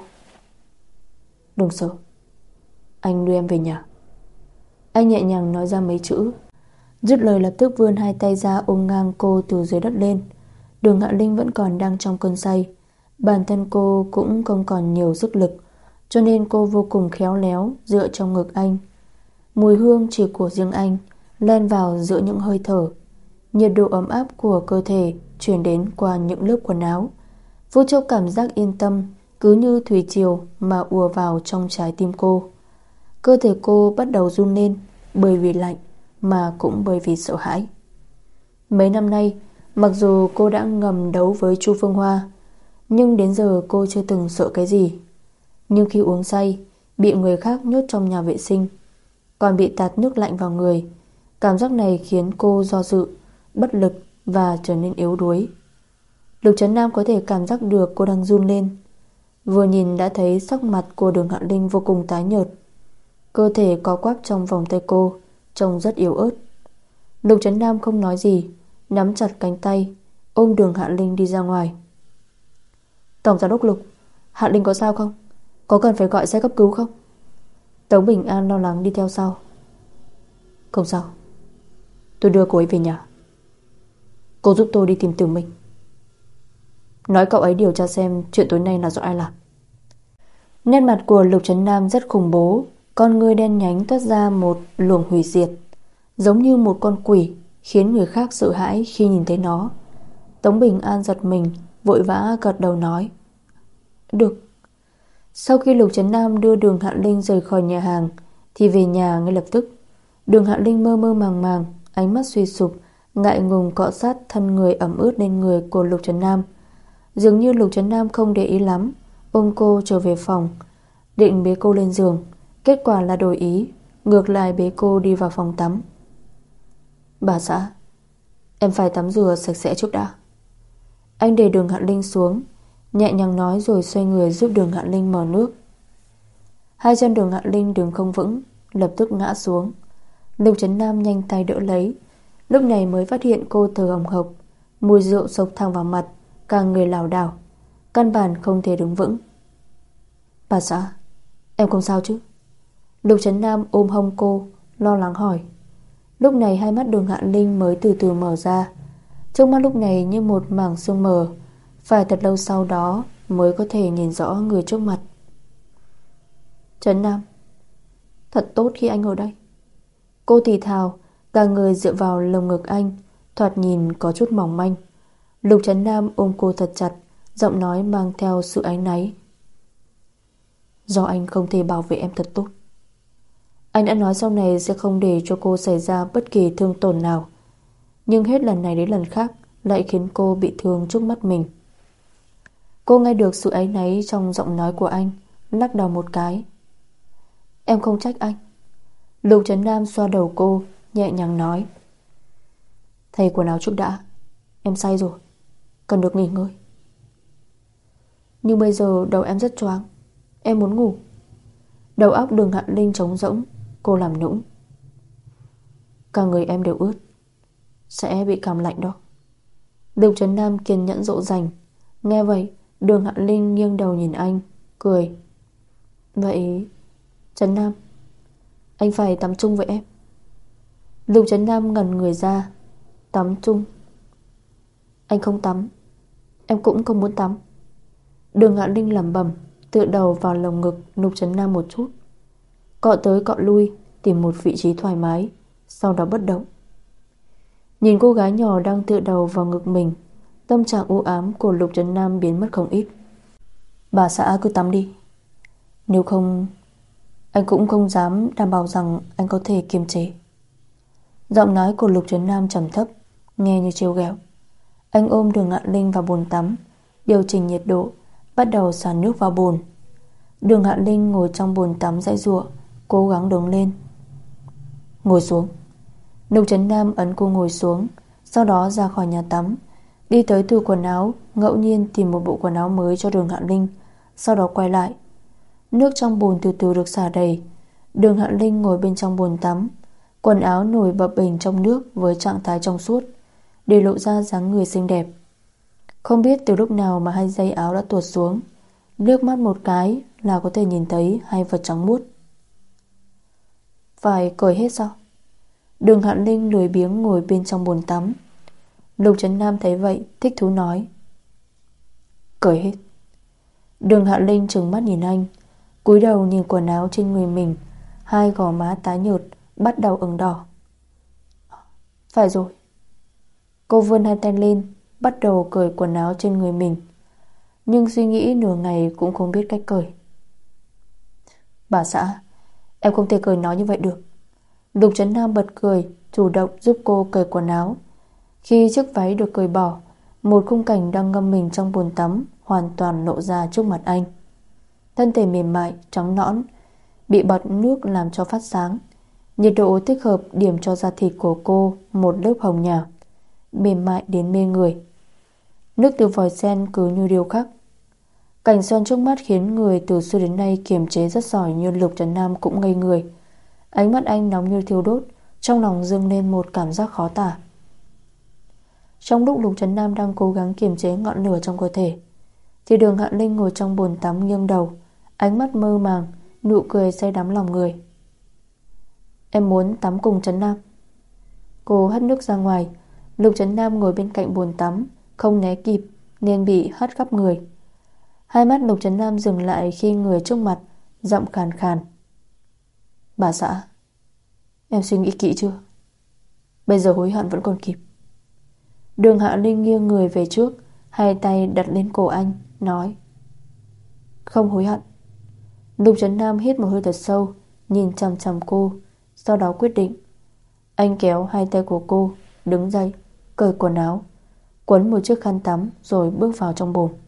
S2: Đừng sợ, anh đưa em về nhà. Anh nhẹ nhàng nói ra mấy chữ. Dứt lời lập tức vươn hai tay ra ôm ngang cô từ dưới đất lên. Đường Hạ Linh vẫn còn đang trong cơn say, bản thân cô cũng không còn nhiều sức lực, cho nên cô vô cùng khéo léo dựa trong ngực anh. Mùi hương chỉ của riêng anh len vào giữa những hơi thở. Nhiệt độ ấm áp của cơ thể truyền đến qua những lớp quần áo. Vô châu cảm giác yên tâm cứ như thủy triều mà ùa vào trong trái tim cô. Cơ thể cô bắt đầu run lên, bởi vì lạnh mà cũng bởi vì sợ hãi. Mấy năm nay, mặc dù cô đã ngầm đấu với Chu Phương Hoa, nhưng đến giờ cô chưa từng sợ cái gì. Nhưng khi uống say, bị người khác nhốt trong nhà vệ sinh, còn bị tạt nước lạnh vào người, cảm giác này khiến cô do dự, bất lực và trở nên yếu đuối. Lục Trấn Nam có thể cảm giác được cô đang run lên. Vừa nhìn đã thấy sắc mặt của Đường Hạ Linh vô cùng tái nhợt. Cơ thể co quắp trong vòng tay cô, trông rất yếu ớt. Lục Trấn Nam không nói gì, nắm chặt cánh tay, ôm Đường Hạ Linh đi ra ngoài. Tổng giám đốc Lục, Hạ Linh có sao không? Có cần phải gọi xe cấp cứu không? Tống Bình An lo lắng đi theo sau. Không sao, tôi đưa cô ấy về nhà. Cô giúp tôi đi tìm Tử Minh, nói cậu ấy điều tra xem chuyện tối nay là do ai làm. Nét mặt của Lục Trấn Nam rất khủng bố, con ngươi đen nhánh toát ra một luồng hủy diệt, giống như một con quỷ, khiến người khác sợ hãi khi nhìn thấy nó. Tống Bình An giật mình, vội vã gật đầu nói được. Sau khi Lục Trấn Nam đưa Đường Hạ Linh rời khỏi nhà hàng thì về nhà ngay lập tức. Đường Hạ Linh mơ mơ màng màng, ánh mắt suy sụp, ngại ngùng cọ sát thân người ẩm ướt lên người của Lục Trấn Nam. Dường như Lục Trấn Nam không để ý lắm, ôm cô trở về phòng, định bế cô lên giường. Kết quả là đổi ý, ngược lại bế cô đi vào phòng tắm. Bà xã, em phải tắm rửa sạch sẽ trước đã. Anh để Đường Hạ Linh xuống, nhẹ nhàng nói rồi xoay người giúp Đường Hạ Linh mở nước. Hai chân Đường Hạ Linh đứng không vững, lập tức ngã xuống. Lục Trấn Nam nhanh tay đỡ lấy. Lúc này mới phát hiện cô thở hồng hộc, mùi rượu xộc thẳng vào mặt, cả người lảo đảo, căn bản không thể đứng vững. Bà xã, em không sao chứ? Lục Trấn Nam ôm hông cô, lo lắng hỏi. Lúc này hai mắt Đường Hạ Linh mới từ từ mở ra. Trước mắt lúc này như một mảng sương mờ, phải thật lâu sau đó mới có thể nhìn rõ người trước mặt. Trấn Nam, thật tốt khi anh ở đây. Cô thì thào, cả người dựa vào lồng ngực anh, thoạt nhìn có chút mỏng manh. Lục Trấn Nam ôm cô thật chặt, giọng nói mang theo sự áy náy. Do anh không thể bảo vệ em thật tốt. Anh đã nói sau này sẽ không để cho cô xảy ra bất kỳ thương tổn nào, nhưng hết lần này đến lần khác lại khiến cô bị thương trước mắt mình. Cô nghe được sự áy náy trong giọng nói của anh, lắc đầu một cái. Em không trách anh. Lục Trấn Nam xoa đầu cô, nhẹ nhàng nói. Thay quần áo chút đã, em say rồi, cần được nghỉ ngơi. Nhưng bây giờ đầu em rất choáng, em muốn ngủ. Đầu óc Đường Hạ Linh trống rỗng, cô làm nũng. Cả người em đều ướt, sẽ bị cảm lạnh đó. Lục Trấn Nam kiên nhẫn dỗ dành. Nghe vậy, Đường Hạ Linh nghiêng đầu nhìn anh, cười. Vậy Trấn Nam, anh phải tắm chung với em. Lục Trấn Nam ngẩn người ra. Tắm chung? Anh không tắm, em cũng không muốn tắm. Đường Hạ Linh lẩm bẩm, tựa đầu vào lồng ngực Lục Trấn Nam một chút, cọ tới cọ lui, tìm một vị trí thoải mái, sau đó bất động. Nhìn cô gái nhỏ đang tựa đầu vào ngực mình, tâm trạng u ám của Lục Trấn Nam biến mất không ít. Bà xã cứ tắm đi, nếu không anh cũng không dám đảm bảo rằng anh có thể kiềm chế. Giọng nói của Lục Trấn Nam trầm thấp, nghe như trêu ghẹo. Anh ôm Đường Hạ Linh vào bồn tắm, điều chỉnh nhiệt độ, bắt đầu xả nước vào bồn. Đường Hạ Linh ngồi trong bồn tắm giãy giụa, cố gắng đứng lên. Ngồi xuống. Lục Trấn Nam ấn cô ngồi xuống,
S1: Sau đó ra khỏi nhà tắm, đi tới tủ quần áo, ngẫu nhiên tìm một bộ quần áo mới cho Đường Hạ Linh. Sau đó quay lại. Nước trong bồn từ từ được xả đầy. Đường Hạ Linh ngồi bên trong bồn tắm, quần áo nổi bập bềnh trong nước với trạng thái trong suốt, để lộ ra dáng người xinh đẹp. Không biết từ lúc nào mà hai dây áo đã tuột xuống, liếc mắt một cái là có thể nhìn thấy hai vật trắng muốt. Phải cởi hết sao? Đường Hạ Linh lười biếng ngồi bên trong bồn tắm. Lục Trấn Nam thấy vậy thích thú nói: cởi hết. Đường Hạ Linh trừng mắt nhìn anh, cúi đầu nhìn quần áo trên người mình. Hai gò má tái nhợt bắt đầu ửng đỏ. Phải rồi. Cô vươn hai tay lên, bắt đầu cởi quần áo trên người mình, nhưng suy nghĩ nửa ngày cũng không biết cách cởi. Bà xã, em không thể cởi nó như vậy được. Lục Trấn Nam bật cười, chủ động giúp cô cởi quần áo. Khi chiếc váy được cởi bỏ, một khung cảnh đang ngâm mình trong bồn tắm hoàn toàn lộ ra trước mặt anh. Thân thể mềm mại, trắng nõn, bị bọt nước làm cho phát sáng. Nhiệt độ thích hợp điểm cho da thịt của cô một lớp hồng nhạt, mềm mại đến mê người. Nước từ vòi sen cứ như điêu khắc. Cảnh xuân trước mắt khiến người từ xưa đến nay kiềm chế rất giỏi như Lục Trấn Nam cũng ngây người. Ánh mắt anh nóng như thiêu đốt, trong lòng dâng lên một cảm giác khó tả. Trong lúc Lục Trấn Nam đang cố gắng kiềm chế ngọn lửa trong cơ thể, thì Đường Hạ Linh ngồi trong bồn tắm nghiêng đầu, ánh mắt mơ màng, nụ cười say đắm lòng người. Em muốn tắm cùng Trấn Nam. Cô hất nước ra ngoài. Lục Trấn Nam ngồi bên cạnh bồn tắm, không né kịp nên bị hất khắp người. Hai mắt Lục Trấn Nam dừng lại khi người trước mặt, giọng khàn khàn: bà xã, em suy nghĩ kỹ chưa? Bây giờ hối hận vẫn còn kịp. Đường Hạ Linh nghiêng người về trước, hai tay đặt lên cổ anh, nói: không hối hận. Lục Trấn Nam hít một hơi thật sâu, nhìn chằm chằm cô, sau đó quyết định. Anh kéo hai tay của cô, đứng dậy, cởi quần áo, quấn một chiếc khăn tắm rồi bước vào trong bồn.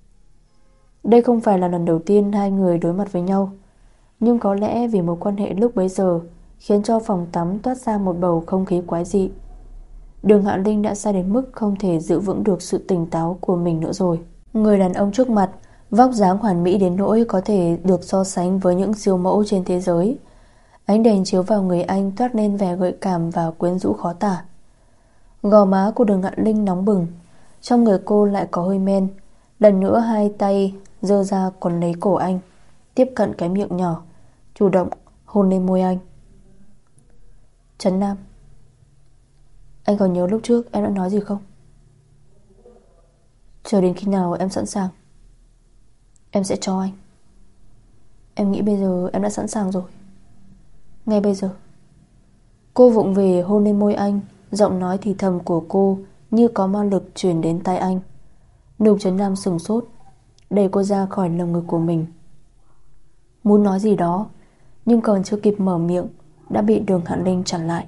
S1: Đây không phải là lần đầu tiên hai người đối mặt với nhau, nhưng có lẽ vì mối quan hệ lúc bấy giờ khiến cho phòng tắm toát ra một bầu không khí quái dị. Đường Hạ Linh đã sai đến mức không thể giữ vững được sự tỉnh táo của mình nữa rồi. Người đàn ông trước mặt vóc dáng hoàn mỹ đến nỗi có thể được so sánh với những siêu mẫu trên thế giới. Ánh đèn chiếu vào người anh toát lên vẻ gợi cảm và quyến rũ khó tả. Gò má của Đường Hạ Linh nóng bừng, trong người cô lại có hơi men. Lần nữa hai tay giơ ra quấn lấy cổ anh, tiếp cận cái miệng nhỏ, chủ động hôn lên môi anh. Trấn Nam, anh còn nhớ lúc trước em đã nói gì không? Chờ đến khi nào em sẵn sàng, em sẽ cho anh. Em nghĩ bây giờ em đã sẵn sàng rồi. Ngay bây giờ. Cô vụng về hôn lên môi anh, giọng nói thì thầm của cô như có ma lực truyền đến tai anh. Lục Trấn Nam sửng sốt, đẩy cô ra khỏi lồng ngực của mình. Muốn nói gì đó, nhưng còn chưa kịp mở miệng đã bị Đường Hạ Linh chặn lại.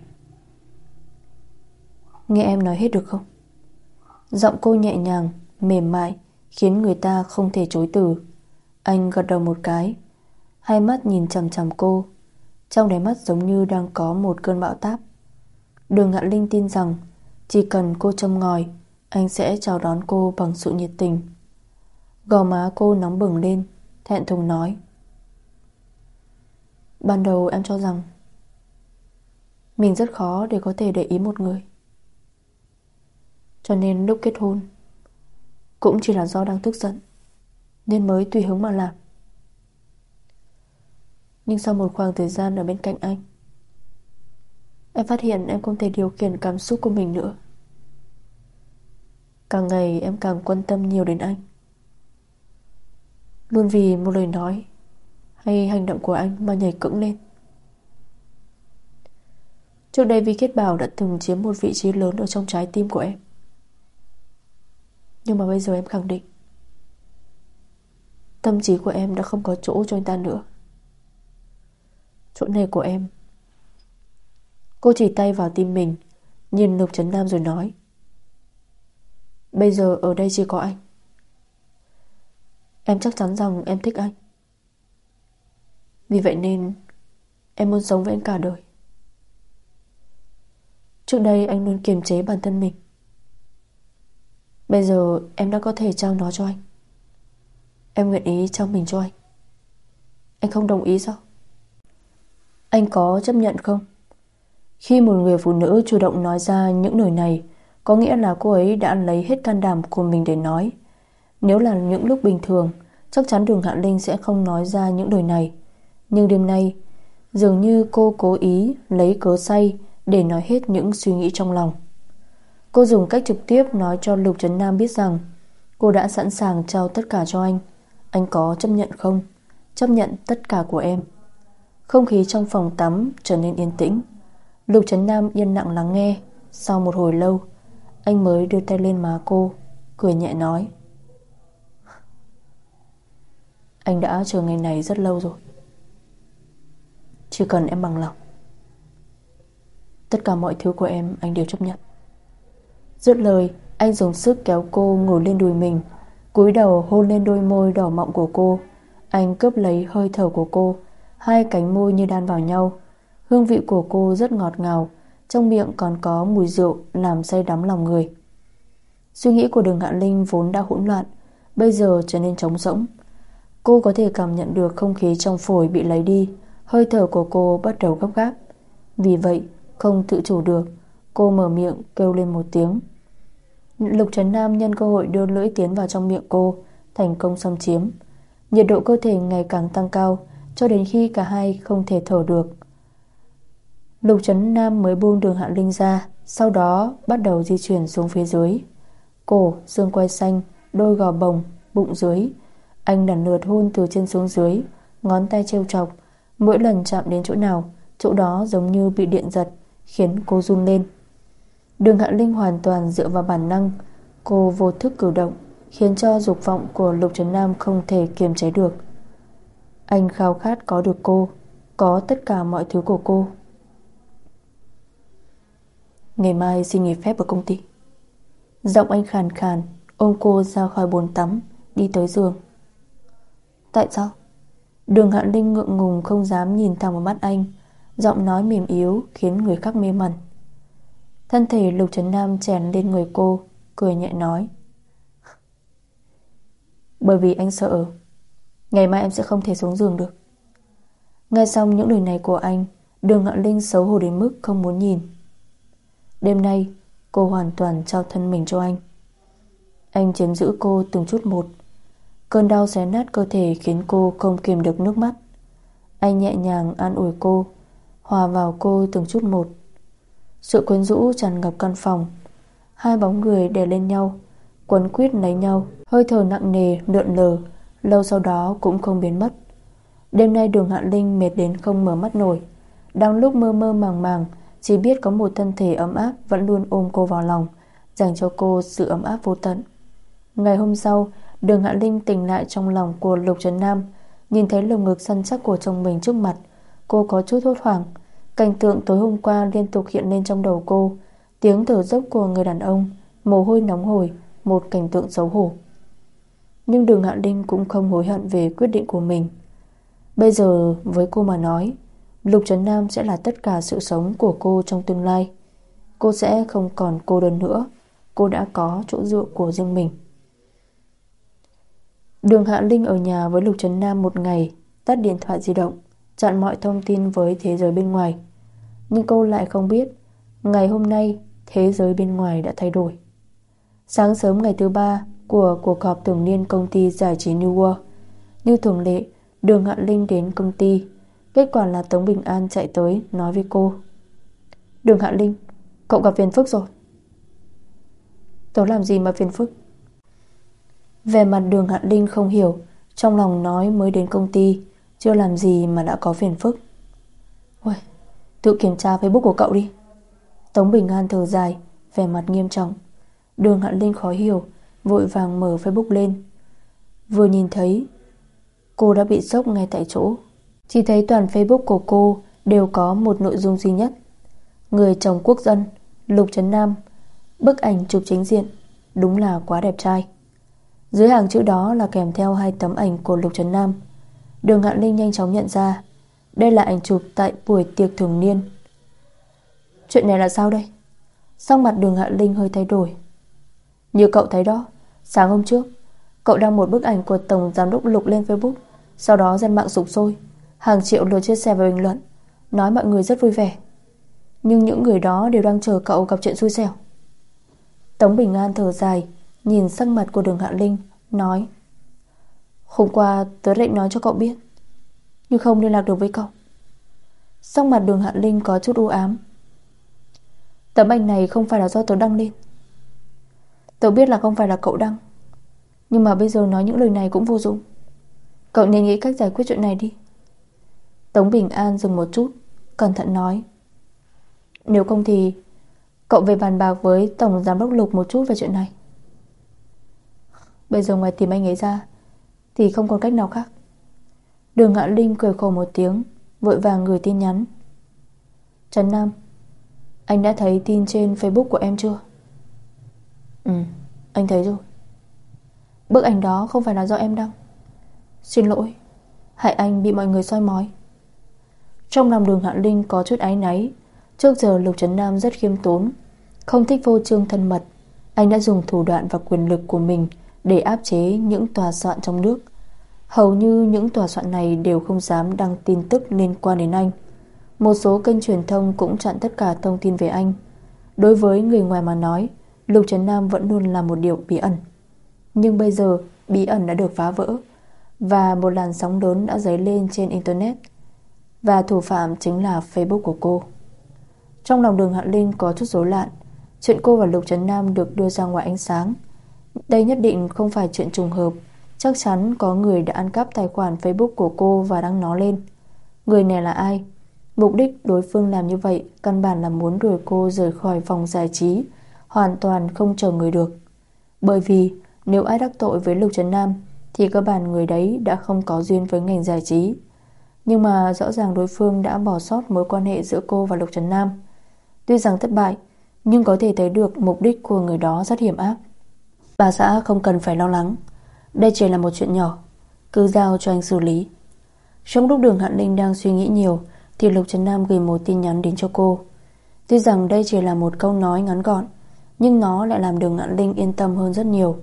S1: Nghe em nói hết được không? Giọng cô nhẹ nhàng, mềm mại, khiến người ta không thể chối từ. Anh gật đầu một cái, hai mắt nhìn chằm chằm cô, trong đáy mắt giống như đang có một cơn bão táp. Đường Hạ Linh tin rằng chỉ cần cô châm ngòi, anh sẽ chào đón cô bằng sự nhiệt tình. Gò má cô nóng bừng lên, thẹn thùng nói: ban đầu em cho rằng mình rất khó để có thể để ý một người, cho nên lúc kết hôn cũng chỉ là do đang tức giận nên mới tùy hứng mà làm. Nhưng sau một khoảng thời gian ở bên cạnh anh, em phát hiện em không thể điều khiển cảm xúc của mình nữa. Càng ngày em càng quan tâm nhiều đến anh, luôn vì một lời nói hay hành động của anh mà nhảy cẫng lên. Trước đây Vi Khiết Bảo đã từng chiếm một vị trí lớn ở trong trái tim của em, nhưng mà bây giờ em khẳng định tâm trí của em đã không có chỗ cho anh ta nữa. Chỗ này của em. Cô chỉ tay vào tim mình, nhìn Lục Trấn Nam rồi nói: bây giờ ở đây chỉ có anh. Em chắc chắn rằng em thích anh, vì vậy nên em muốn sống với anh cả đời. Trước đây anh luôn kiềm chế bản thân mình,
S2: Bây giờ em đã có thể trao nó cho anh. Em nguyện ý trao mình cho anh. Anh không đồng ý sao? Anh có chấp nhận không? Khi một người phụ nữ chủ động nói ra những lời này, có nghĩa là cô ấy đã lấy hết can đảm của mình để nói. Nếu là những lúc bình thường, chắc chắn Đường Hạ Linh sẽ không nói ra những lời này. Nhưng đêm nay, dường như cô cố ý lấy cớ say để nói hết những suy nghĩ trong lòng. Cô dùng cách trực tiếp nói cho Lục Trấn Nam biết rằng cô đã sẵn sàng trao tất cả cho anh. Anh có chấp nhận không? Chấp nhận tất cả của em. Không khí trong phòng tắm trở nên yên tĩnh. Lục Trấn Nam yên lặng lắng nghe. Sau một hồi lâu, anh mới đưa tay lên má cô, cười nhẹ nói: Anh đã chờ ngày này rất lâu rồi. Chỉ cần em bằng lòng, tất cả mọi thứ của em anh đều chấp nhận. Dứt lời, anh dùng sức kéo cô ngồi lên đùi mình, cúi đầu hôn lên đôi môi đỏ mọng của cô. Anh cướp lấy hơi thở của cô. Hai cánh môi như đan vào nhau. Hương vị của cô rất ngọt ngào, trong miệng còn có mùi rượu làm say đắm lòng người. Suy nghĩ của Đường Hạ Linh vốn đã hỗn loạn, bây giờ trở nên trống rỗng. Cô có thể cảm nhận được không khí trong phổi bị lấy đi. Hơi thở của cô bắt đầu gấp gáp. Vì vậy không tự chủ được, cô mở miệng kêu lên một tiếng. Lục Trấn Nam nhân cơ hội đưa lưỡi tiến vào trong miệng cô, thành công xâm chiếm. Nhiệt độ cơ thể ngày càng tăng cao, cho đến khi cả hai không thể thở được. Lục Trấn Nam mới buông Đường Hạ Linh ra, sau đó bắt đầu di chuyển xuống phía dưới. Cổ, xương quai xanh, đôi gò bồng, bụng dưới. Anh lần lượt hôn từ trên xuống dưới, ngón tay trêu chọc. Mỗi lần chạm đến chỗ nào, chỗ đó giống như bị điện giật, khiến cô run lên. Đường Hạ Linh hoàn toàn dựa vào bản năng. Cô vô thức cử động, khiến cho dục vọng của Lục Trấn Nam không thể kiềm chế được. Anh khao khát có được cô, có tất cả mọi thứ của cô. Ngày mai xin nghỉ phép ở công ty. Giọng anh khàn khàn, ôm cô ra khỏi bồn tắm, đi tới giường. Tại sao? Đường Hạ Linh ngượng ngùng không dám nhìn thẳng vào mắt anh. Giọng nói mềm yếu khiến người khác mê mẩn. Thân thể Lục Trấn Nam chèn lên người cô, cười nhẹ nói: Bởi vì anh sợ ngày mai em sẽ không thể xuống giường được. Nghe xong những lời này của anh, Đường Hạ Linh xấu hổ đến mức không muốn nhìn. Đêm nay cô hoàn toàn trao thân mình cho anh. Anh chiếm giữ cô từng chút một. Cơn đau xé nát cơ thể khiến cô không kiềm được nước mắt. Anh nhẹ nhàng an ủi cô, hòa vào cô từng chút một. Sự quyến rũ tràn ngập căn phòng. Hai bóng người đè lên nhau, quấn quýt lấy nhau. Hơi thở nặng nề lượn lờ, lâu sau đó cũng không biến mất. Đêm nay Đường Hạ Linh mệt đến không mở mắt nổi. Đang lúc mơ mơ màng màng, chỉ biết có một thân thể ấm áp vẫn luôn ôm cô vào lòng, dành cho cô sự ấm áp vô tận. Ngày hôm sau, Đường Hạ Linh tỉnh lại trong lòng của Lục Trấn Nam. Nhìn thấy lồng ngực săn chắc của chồng mình trước mặt, cô có chút hốt hoảng. Cảnh tượng tối hôm qua liên tục hiện lên trong đầu cô. Tiếng thở dốc của người đàn ông, mồ hôi nóng hổi, một cảnh tượng xấu hổ. Nhưng Đường Hạ Linh cũng không hối hận về quyết định của mình. Bây giờ với cô mà nói, Lục Trấn Nam sẽ là tất cả sự sống của cô trong tương lai. Cô sẽ không còn cô đơn nữa. Cô đã có chỗ dựa của riêng mình. Đường Hạ Linh ở nhà với Lục Trấn Nam một ngày, tắt điện thoại di động, chặn mọi thông tin với thế giới bên ngoài. Nhưng cô lại không biết, ngày hôm nay thế giới bên ngoài đã thay đổi. Sáng sớm ngày thứ ba của cuộc họp thường niên công ty giải trí New World, như thường lệ, Đường Hạ Linh đến công ty. Kết quả là Tống Bình An chạy tới nói với cô: Đường Hạ Linh, cậu gặp phiền phức rồi. Tớ làm gì mà phiền phức? Vẻ mặt Đường Hạ Linh không hiểu, trong lòng nói mới đến công ty, chưa làm gì mà đã có phiền phức. Ôi, tự kiểm tra Facebook của cậu đi. Tống Bình An thở dài, vẻ mặt nghiêm trọng. Đường Hạ Linh khó hiểu, vội vàng mở Facebook lên. Vừa nhìn thấy, cô đã bị sốc ngay tại chỗ. Chỉ thấy toàn Facebook của cô đều có một nội dung duy nhất: người chồng quốc dân Lục Trấn Nam. Bức ảnh chụp chính diện, đúng là quá đẹp trai. Dưới hàng chữ đó là kèm theo hai tấm ảnh của Lục Trấn Nam. Đường Hạ Linh nhanh chóng nhận ra đây là ảnh chụp tại buổi tiệc thường niên. Chuyện này là sao đây? Sắc mặt Đường Hạ Linh hơi thay đổi. Như cậu thấy đó, sáng hôm trước cậu đăng một bức ảnh của Tổng Giám đốc Lục lên Facebook. Sau đó dân mạng sục sôi, hàng triệu lượt chia sẻ và bình luận, nói mọi người rất vui vẻ. Nhưng những người đó đều đang chờ cậu gặp chuyện xui xẻo. Tống Bình An thở dài, nhìn sắc mặt của Đường Hạ Linh, nói: Hôm qua tớ định nói cho cậu biết, nhưng không liên lạc được với cậu. Sắc mặt Đường Hạ Linh có chút u ám. Tấm ảnh này không phải là do tớ đăng lên. Tớ biết là không phải là cậu đăng, nhưng mà bây giờ nói những lời này cũng vô dụng. Cậu nên nghĩ cách giải quyết chuyện này đi. Tống Bình An dừng một chút, cẩn thận nói: Nếu không thì cậu về bàn bạc với Tổng Giám đốc Lục một chút về chuyện này. Bây giờ ngoài tìm anh ấy ra thì không còn cách nào khác. Đường Hạ Linh cười khổ một tiếng, vội vàng gửi tin nhắn: Trần Nam, anh đã thấy tin trên Facebook của em chưa? Ừ, anh thấy rồi. Bức ảnh đó không phải là do em đăng. Xin lỗi, hại anh bị mọi người soi mói. Trong lòng Đường Hạ Linh có chút áy náy. Trước giờ Lục Trấn Nam rất khiêm tốn, không thích vô trương thân mật. Anh đã dùng thủ đoạn và quyền lực của mình để áp chế những tòa soạn trong nước. Hầu như những tòa soạn này đều không dám đăng tin tức liên quan đến anh. Một số kênh truyền thông cũng chặn tất cả thông tin về anh. Đối với người ngoài mà nói, Lục Trấn Nam vẫn luôn là một điều bí ẩn. Nhưng bây giờ bí ẩn đã được phá vỡ, và một làn sóng lớn đã dấy lên trên Internet. Và thủ phạm chính là Facebook của cô. Trong lòng Đường Hạ Linh có chút rối loạn. Chuyện cô và Lục Trấn Nam được đưa ra ngoài ánh sáng. Đây nhất định không phải chuyện trùng hợp. Chắc chắn có người đã ăn cắp tài khoản Facebook của cô và đăng nó lên. Người này là ai? Mục đích đối phương làm như vậy căn bản là muốn đuổi cô rời khỏi vòng giải trí, hoàn toàn không chờ người được. Bởi vì nếu ai đắc tội với Lục Trấn Nam thì cơ bản người đấy đã không có duyên với ngành giải trí. Nhưng mà rõ ràng đối phương đã bỏ sót mối quan hệ giữa cô và Lục Trấn Nam. Tuy rằng thất bại, nhưng có thể thấy được mục đích của người đó rất hiểm ác. Bà xã không cần phải lo lắng, đây chỉ là một chuyện nhỏ, cứ giao cho anh xử lý. Trong lúc Đường Hạ Linh đang suy nghĩ nhiều thì Lục Trấn Nam gửi một tin nhắn đến cho cô. Tuy rằng đây chỉ là một câu nói ngắn gọn, nhưng nó lại làm Đường Hạ Linh yên tâm hơn rất nhiều.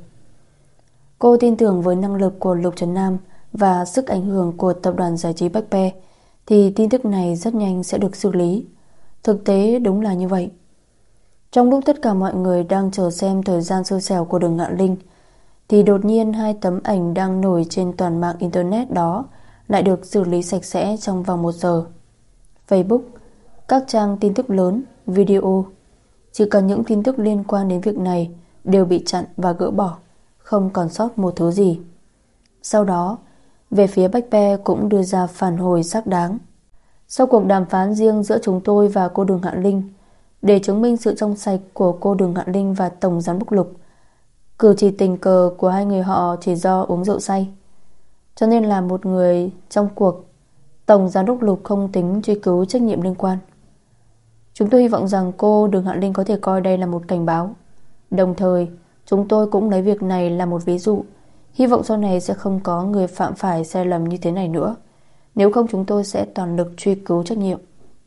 S2: Cô tin tưởng với năng lực của Lục Trấn Nam và sức ảnh hưởng của tập đoàn giải trí Bách Pe thì tin tức này rất nhanh sẽ được xử lý. Thực tế đúng là như vậy. Trong lúc tất cả mọi người đang chờ xem thời gian xui xẻo của Đường Hạ Linh thì đột nhiên hai tấm ảnh đang nổi trên toàn mạng Internet đó lại được xử lý sạch sẽ trong vòng một giờ. Facebook, các trang tin tức lớn, video, chỉ cần những tin tức liên quan đến việc này đều bị chặn và gỡ bỏ, không còn sót một thứ gì. Sau đó, về phía Bách Pe cũng đưa ra phản hồi xác đáng. Sau cuộc đàm phán riêng giữa chúng tôi và cô Đường Hạ Linh, để chứng minh sự trong sạch của cô Đường Hạ Linh và Tổng Giám đốc Lục, cử chỉ tình cờ của hai người họ chỉ do uống rượu say. Cho nên là một người trong cuộc, Tổng Giám đốc Lục không tính truy cứu trách nhiệm liên quan. Chúng tôi hy vọng rằng cô Đường Hạ Linh có thể coi đây là một cảnh báo. Đồng thời, chúng tôi cũng lấy việc này là một ví dụ, hy vọng sau này sẽ không có người phạm phải sai lầm như thế này nữa. Nếu không chúng tôi sẽ toàn lực truy cứu trách nhiệm.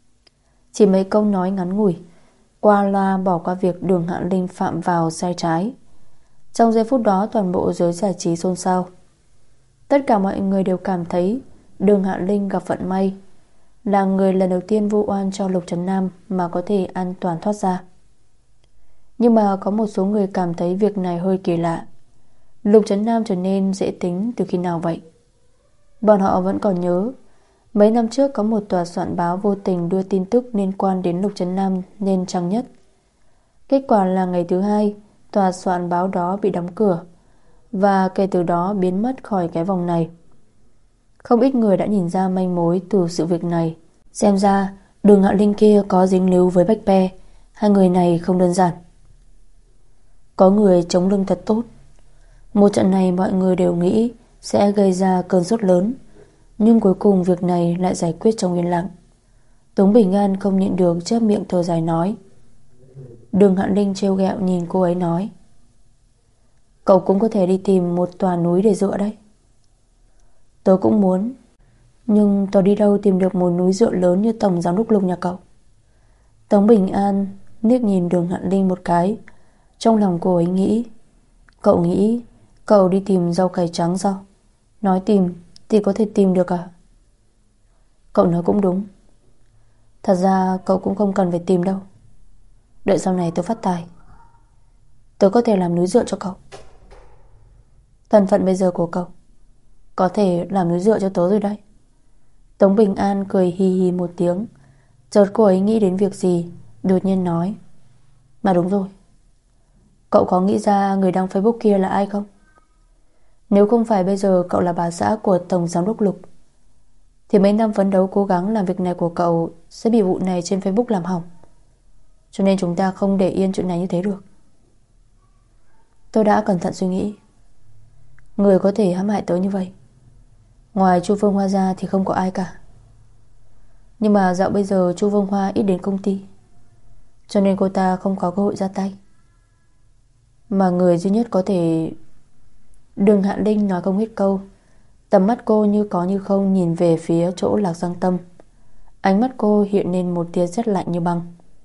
S2: Chỉ mấy câu nói ngắn ngủi, qua loa bỏ qua việc Đường Hạ Linh phạm vào sai trái. Trong giây phút đó toàn bộ giới giải trí xôn xao. Tất cả mọi người đều cảm thấy Đường Hạ Linh gặp vận may, là người lần đầu tiên vu oan cho Lục Trấn Nam mà có thể an toàn thoát ra. Nhưng mà có một số người cảm thấy việc này hơi kỳ lạ. Lục Trấn Nam trở nên dễ tính từ khi nào vậy? Bọn họ vẫn còn nhớ mấy năm trước có một tòa soạn báo vô tình đưa tin tức liên quan đến Lục Trấn Nam lên trang nhất. Kết quả là ngày thứ hai, tòa soạn báo đó bị đóng cửa, và kể từ đó biến mất khỏi cái vòng này. Không ít người đã nhìn ra manh mối từ sự việc này. Xem ra Đường Hạ Linh kia có dính líu với Bách Pe. Hai người này không đơn giản. Có người chống lưng thật tốt. Một trận này mọi người đều nghĩ sẽ gây ra cơn sốt lớn, nhưng cuối cùng việc này lại giải quyết trong yên lặng. Tống Bình An không nhịn được chép miệng thở dài nói. Đường Hạ Linh trêu ghẹo nhìn cô ấy nói, cậu cũng có thể đi tìm một tòa núi để dựa đấy. Tớ cũng muốn, nhưng tớ đi đâu tìm được một núi dựa lớn như Tổng Giám đốc Lục nhà cậu. Tống Bình An liếc nhìn Đường Hạ Linh một cái. Trong lòng cô ấy nghĩ, Cậu nghĩ cậu đi tìm rau cải trắng sao? Nói tìm thì có thể tìm được à? Cậu nói cũng đúng. Thật ra cậu cũng không cần phải tìm đâu. Đợi sau này tôi phát tài, tôi có thể làm núi dựa cho cậu. Thân phận bây giờ của cậu có thể làm núi dựa cho tớ rồi đấy. Tống Bình An cười hi hi một tiếng. Chợt cô ấy nghĩ đến việc gì, đột nhiên nói: Mà đúng rồi, cậu có nghĩ ra người đăng Facebook kia là ai không? Nếu không phải bây giờ cậu là bà xã của Tổng Giám đốc Lục, thì mấy năm phấn đấu cố gắng làm việc này của cậu sẽ bị vụ này trên Facebook làm hỏng. Cho nên chúng ta không để yên chuyện này như thế được. Tôi đã cẩn thận suy nghĩ. Người có thể hãm hại tớ như vậy, ngoài Chu Phương Hoa ra thì không có ai cả. Nhưng mà dạo bây giờ Chu Phương Hoa ít đến công ty, cho nên cô ta không có cơ hội ra tay. Mà người duy nhất có thể... Đường Hạ Linh nói không hết câu. Tầm mắt cô như có như không nhìn về phía chỗ Lạc Giang Tâm. Ánh mắt cô hiện lên một tia rét lạnh như băng.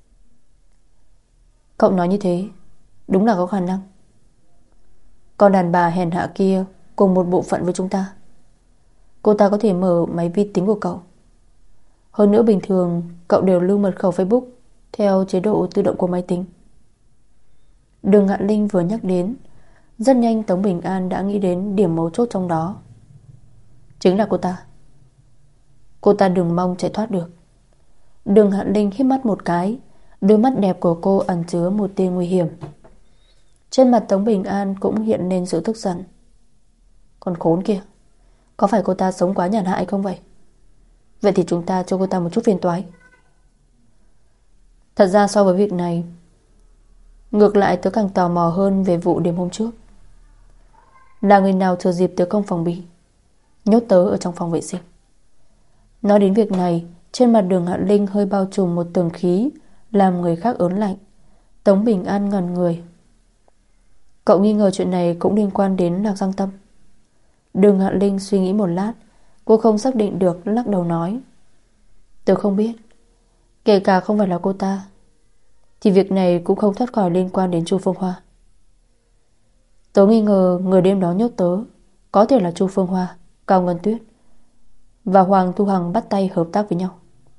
S2: Cậu nói như thế đúng là có khả năng. Con đàn bà hèn hạ kia cùng một bộ phận với chúng ta. Cô ta có thể mở máy vi tính của cậu. Hơn nữa bình thường cậu đều lưu mật khẩu Facebook theo chế độ tự động của máy tính. Đường Hạ Linh vừa nhắc đến, rất nhanh Tống Bình An đã nghĩ đến điểm mấu chốt trong đó. Chính là cô ta. Cô ta đừng mong chạy thoát được. Đường Hạ Linh híp mắt một cái. Đôi mắt đẹp của cô ẩn chứa một tia nguy hiểm. Trên mặt Tống Bình An cũng hiện lên sự tức giận. Con khốn kia, có phải cô ta sống quá nhàn hạ hay không vậy? Vậy thì chúng ta cho cô ta một chút phiền toái. Thật ra so với việc này, ngược lại tớ càng tò mò hơn về vụ đêm hôm trước. Là người nào thừa dịp tớ không phòng bị, nhốt tớ ở trong phòng vệ sinh? Nói đến việc này, trên mặt Đường Hạ Linh hơi bao trùm một tầng khí, làm người khác ớn lạnh. Tống Bình An ngẩn người. Cậu nghi ngờ chuyện này cũng liên quan đến Lạc Giang Tâm? Đường Hạ Linh suy nghĩ một lát, cô không xác định được, lắc đầu nói: Tớ không biết. Kể cả không phải là cô ta, thì việc này cũng không thoát khỏi liên quan đến Chu Phương Hoa. Tớ nghi ngờ người đêm đó nhốt tớ có thể là Chu Phương Hoa, Cao Ngân Tuyết và Hoàng Thu Hằng bắt tay hợp tác với nhau.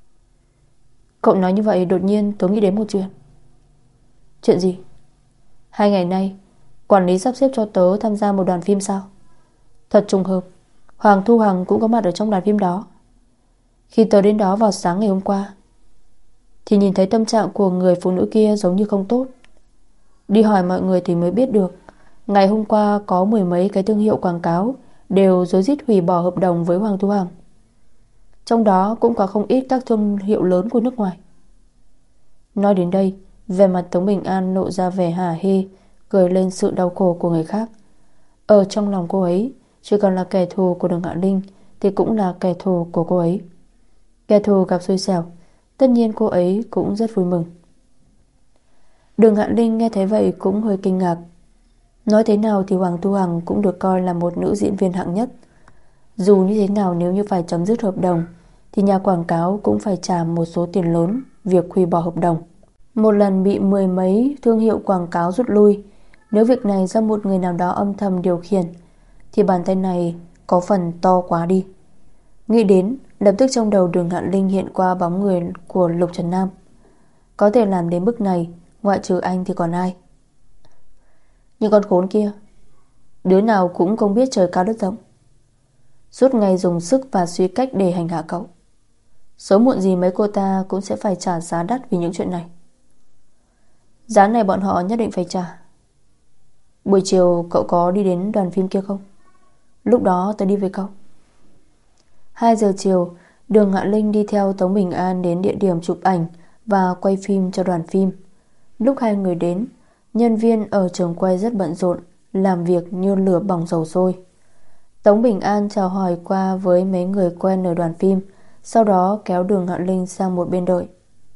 S2: Cậu nói như vậy đột nhiên tớ nghĩ đến một chuyện. Chuyện gì? Hai ngày nay quản lý sắp xếp cho tớ tham gia một đoàn phim sao? Thật trùng hợp, Hoàng Thu Hằng cũng có mặt ở trong đoàn phim đó. Khi tớ đến đó vào sáng ngày hôm qua, thì nhìn thấy tâm trạng của người phụ nữ kia giống như không tốt. Đi hỏi mọi người thì mới biết được, ngày hôm qua có mười mấy cái thương hiệu quảng cáo đều rối rít hủy bỏ hợp đồng với Hoàng Thu Hằng. Trong đó cũng có không ít các thương hiệu lớn của nước ngoài. Nói đến đây, vẻ mặt Tống Bình An lộ ra vẻ hả hê, cười lên sự đau khổ của người khác. Ở trong lòng cô ấy, chỉ cần là kẻ thù của Đường Hạ Linh thì cũng là kẻ thù của cô ấy. Kẻ thù gặp xui xẻo, tất nhiên cô ấy cũng rất vui mừng. Đường Hạ Linh nghe thấy vậy cũng hơi kinh ngạc. Nói thế nào thì Hoàng Thu Hằng cũng được coi là một nữ diễn viên hạng nhất. Dù như thế nào, nếu như phải chấm dứt hợp đồng thì nhà quảng cáo cũng phải trả một số tiền lớn việc hủy bỏ hợp đồng. Một lần bị mười mấy thương hiệu quảng cáo rút lui, nếu việc này do một người nào đó âm thầm điều khiển thì bàn tay này có phần to quá đi. Nghĩ đến, lập tức trong đầu Đường Hạ Linh hiện qua bóng người của Lục Trần Nam. Có thể làm đến mức này, ngoại trừ anh thì còn ai? Nhưng con khốn kia, đứa nào cũng không biết trời cao đất rộng, suốt ngày dùng sức và suy cách để hành hạ cậu. Sớm muộn gì mấy cô ta cũng sẽ phải trả giá đắt vì những chuyện này. Giá này bọn họ nhất định phải trả. Buổi chiều cậu có đi đến đoàn phim kia không? Lúc đó tớ đi với cậu. Hai giờ chiều, Đường Hạ Linh đi theo Tống Bình An đến địa điểm chụp ảnh và quay phim cho đoàn phim. Lúc hai người đến, nhân viên ở trường quay rất bận rộn, làm việc như lửa bỏng dầu sôi. Tống Bình An chào hỏi qua với mấy người quen ở đoàn phim, sau đó kéo Đường Hạ Linh sang một bên đợi.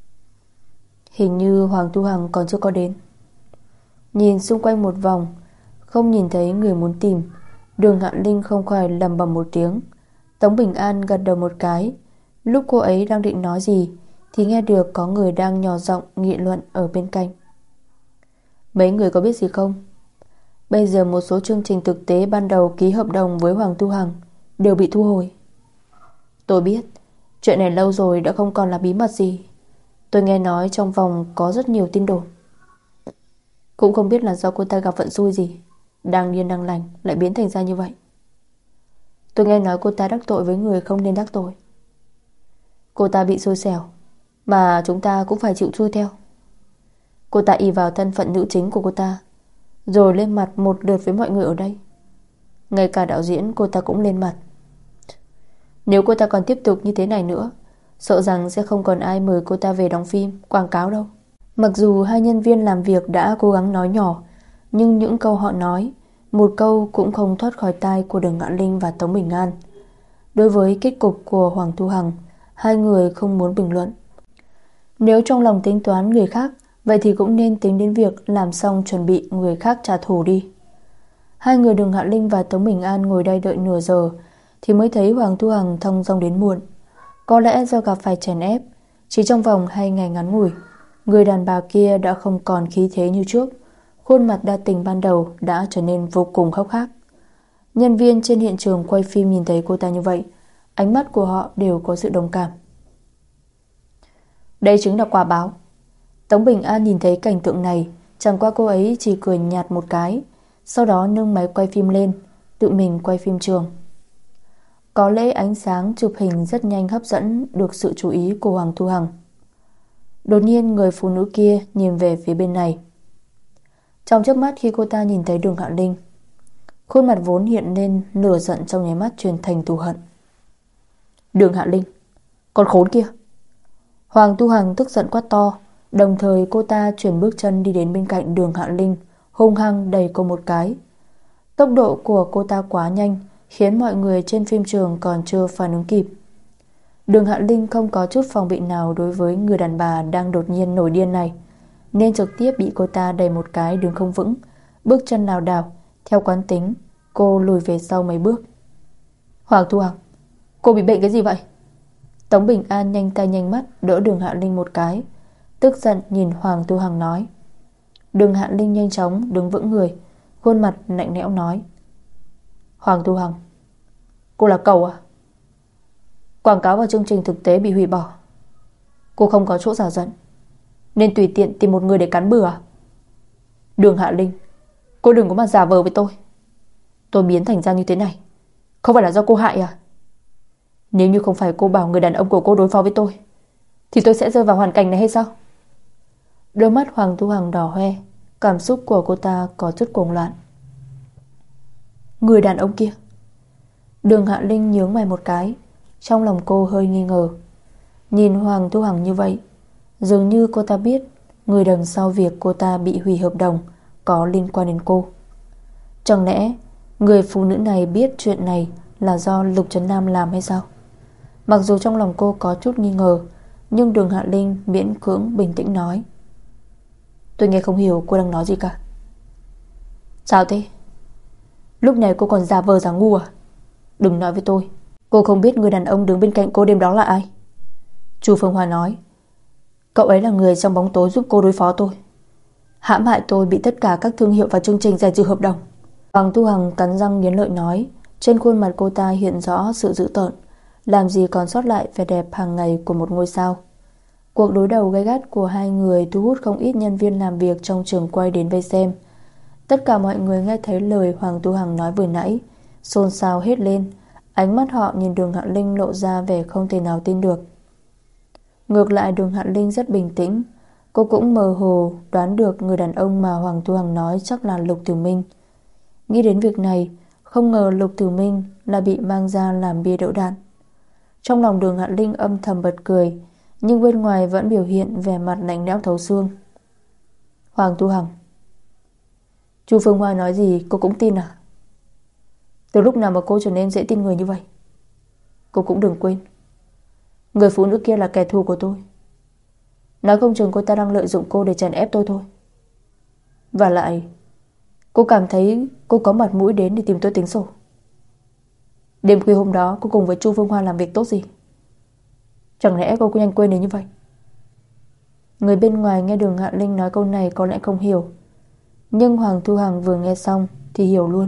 S2: Hình như Hoàng Thu Hằng còn chưa có đến. Nhìn xung quanh một vòng, không nhìn thấy người muốn tìm, Đường Hạ Linh không khỏi lẩm bẩm một tiếng. Tống Bình An gật đầu một cái. Lúc cô ấy đang định nói gì thì nghe được có người đang nhỏ giọng nghị luận ở bên cạnh. Mấy người có biết gì không? Bây giờ một số chương trình thực tế ban đầu ký hợp đồng với Hoàng Tu Hằng đều bị thu hồi. Tôi biết chuyện này lâu rồi đã không còn là bí mật gì. Tôi nghe nói trong vòng có rất nhiều tin đồn. Cũng không biết là do cô ta gặp vận xui gì, đang điên đang lành lại biến thành ra như vậy. Tôi nghe nói cô ta đắc tội với người không nên đắc tội. Cô ta bị xui xẻo, mà chúng ta cũng phải chịu xui theo. Cô ta ỷ vào thân phận nữ chính của cô ta, rồi lên mặt một lượt với mọi người ở đây. Ngay cả đạo diễn cô ta cũng lên mặt. Nếu cô ta còn tiếp tục như thế này nữa, sợ rằng sẽ không còn ai mời cô ta về đóng phim, quảng cáo đâu. Mặc dù hai nhân viên làm việc đã cố gắng nói nhỏ, nhưng những câu họ nói, một câu cũng không thoát khỏi tai của Đường Ngạn Linh và Tống Bình An. Đối với kết cục của Hoàng Thu Hằng, hai người không muốn bình luận. Nếu trong lòng tính toán người khác, vậy thì cũng nên tính đến việc làm xong chuẩn bị người khác trả thù đi. Hai người Đường Ngạn Linh và Tống Bình An ngồi đây đợi nửa giờ thì mới thấy Hoàng Thu Hằng thong dong đến muộn. Có lẽ do gặp phải chèn ép, chỉ trong vòng hai ngày ngắn ngủi, người đàn bà kia đã không còn khí thế như trước. Khuôn mặt đa tình ban đầu đã trở nên vô cùng khóc hác. Nhân viên trên hiện trường quay phim nhìn thấy cô ta như vậy, ánh mắt của họ đều có sự đồng cảm. Đây chính là quả báo. Tống Bình An nhìn thấy cảnh tượng này, chẳng qua cô ấy chỉ cười nhạt một cái, sau đó nâng máy quay phim lên, tự mình quay phim trường. Có lẽ ánh sáng chụp hình rất nhanh hấp dẫn được sự chú ý của Hoàng Thu Hằng. Đột nhiên người phụ nữ kia nhìn về phía bên này. Trong chớp mắt khi cô ta nhìn thấy Đường Hạ Linh, khuôn mặt vốn hiện lên lửa giận trong nháy mắt chuyển thành thù hận. Đường Hạ Linh, con khốn kia! Hoàng Thu Hằng tức giận quát to, đồng thời cô ta chuyển bước chân đi đến bên cạnh Đường Hạ Linh, hung hăng đẩy cô một cái. Tốc độ của cô ta quá nhanh, khiến mọi người trên phim trường còn chưa phản ứng kịp. Đường Hạ Linh không có chút phòng bị nào đối với người đàn bà đang đột nhiên nổi điên này, nên trực tiếp bị cô ta đẩy một cái đứng không vững, bước chân lảo đảo. Theo quán tính, cô lùi về sau mấy bước. Hoàng Thu Hằng, cô bị bệnh cái gì vậy? Tống Bình An nhanh tay nhanh mắt đỡ Đường Hạ Linh một cái, tức giận nhìn Hoàng Thu Hằng nói. Đường Hạ Linh nhanh chóng đứng vững người, khuôn mặt lạnh lẽo nói. Hoàng Thu Hằng, cô là cẩu à? Quảng cáo và chương trình thực tế bị hủy bỏ, cô không có chỗ giả giận nên tùy tiện tìm một người để cắn bừa à? Đường Hạ Linh, cô đừng có mà giả vờ với tôi. Tôi biến thành ra như thế này không phải là do cô hại à? Nếu như không phải cô bảo người đàn ông của cô đối phó với tôi, thì tôi sẽ rơi vào hoàn cảnh này hay sao? Đôi mắt Hoàng Thu Hằng đỏ hoe, cảm xúc của cô ta có chút cuồng loạn. Người đàn ông kia? Đường Hạ Linh nhướng mày một cái, trong lòng cô hơi nghi ngờ. Nhìn Hoàng Thu Hằng như vậy, dường như cô ta biết người đằng sau việc cô ta bị hủy hợp đồng có liên quan đến cô. Chẳng lẽ người phụ nữ này biết chuyện này là do Lục Trấn Nam làm hay sao? Mặc dù trong lòng cô có chút nghi ngờ, nhưng Đường Hạ Linh miễn cưỡng bình tĩnh nói. Tôi nghe không hiểu cô đang nói gì cả. Sao thế? Lúc này cô còn giả vờ giả ngu à? Đừng nói với tôi cô không biết người đàn ông đứng bên cạnh cô đêm đó là ai. Chu Phương Hoa nói cậu ấy là người trong bóng tối giúp cô đối phó tôi, hãm hại tôi bị tất cả các thương hiệu và chương trình giải trừ hợp đồng. Hoàng Thu Hằng cắn răng nghiến lợi nói, trên khuôn mặt cô ta hiện rõ sự dữ tợn, làm gì còn sót lại vẻ đẹp hàng ngày của một ngôi sao. Cuộc đối đầu gay gắt của hai người thu hút không ít nhân viên làm việc trong trường quay đến vây xem. Tất cả mọi người nghe thấy lời Hoàng Thu Hằng nói vừa nãy, xôn xao hết lên. Ánh mắt họ nhìn Đường Hạ Linh lộ ra vẻ không thể nào tin được. Ngược lại Đường Hạ Linh rất bình tĩnh. Cô cũng mơ hồ đoán được người đàn ông mà Hoàng Thu Hằng nói chắc là Lục Tử Minh. Nghĩ đến việc này, không ngờ Lục Tử Minh là bị mang ra làm bia đỡ đạn. Trong lòng Đường Hạ Linh âm thầm bật cười, nhưng bên ngoài vẫn biểu hiện vẻ mặt lạnh lẽo thấu xương. Hoàng Thu Hằng, Chu Phương Hoa nói gì cô cũng tin à? Từ lúc nào mà cô trở nên dễ tin người như vậy? Cô cũng đừng quên, người phụ nữ kia là kẻ thù của tôi. Nói không chừng cô ta đang lợi dụng cô để chèn ép tôi thôi. Và lại cô cảm thấy cô có mặt mũi đến để tìm tôi tính sổ. Đêm khuya hôm đó cô cùng với Chu Phương Hoa làm việc tốt gì? Chẳng lẽ cô cứ nhanh quên đến như vậy? Người bên ngoài nghe Đường Hạ Linh nói câu này có lẽ không hiểu,
S1: Nhưng Hoàng Thu Hằng vừa nghe xong thì hiểu luôn.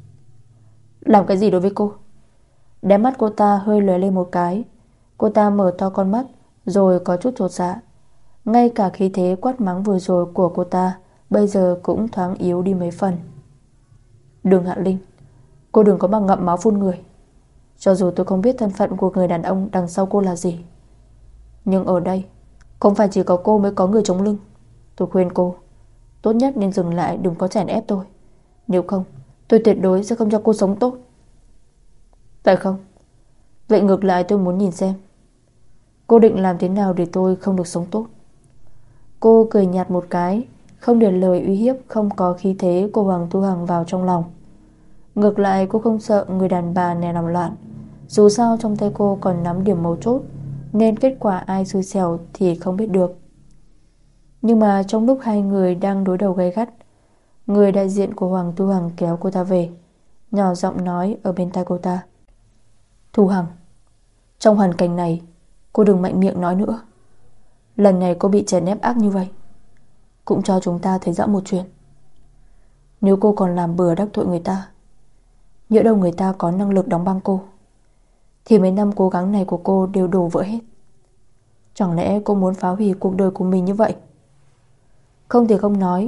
S1: Làm cái gì đối với cô? Đáy mắt cô ta hơi lóe lên một cái. Cô ta mở to con mắt rồi có chút chột dạ. Ngay cả khí thế quát mắng vừa rồi của cô ta bây giờ cũng thoáng yếu đi mấy phần. Đường Hạ Linh, cô đừng có mà ngậm máu phun người. Cho dù tôi không biết thân phận của người đàn ông đằng sau cô là gì, nhưng ở đây không phải chỉ có cô mới có người chống lưng. Tôi khuyên cô tốt nhất nên dừng lại, đừng có chèn ép tôi. Nếu không tôi tuyệt đối sẽ không cho cô sống tốt. Phải không? Vậy ngược lại tôi muốn nhìn xem cô định làm thế nào để tôi không được sống tốt. Cô cười nhạt một cái, không để lời uy hiếp không có khí thế của Hoàng Thu Hằng vào trong lòng. Ngược lại cô không sợ người đàn bà này làm loạn. Dù sao trong tay cô còn nắm điểm mấu chốt, nên kết quả ai xui xẻo thì không biết được. Nhưng mà trong lúc hai người đang đối đầu gay gắt, người đại diện của Hoàng Thu Hằng kéo cô ta về, nhỏ giọng nói ở bên tai cô ta. Thu Hằng, trong hoàn cảnh này cô đừng mạnh miệng nói nữa. Lần này cô bị chèn ép ác như vậy cũng cho chúng ta thấy rõ một chuyện. Nếu cô còn làm bừa đắc tội người ta, nhỡ đâu người ta có năng lực đóng băng cô, thì mấy năm cố gắng này của cô đều đổ vỡ hết. Chẳng lẽ cô muốn phá hủy cuộc đời của mình như vậy? Không thể không nói,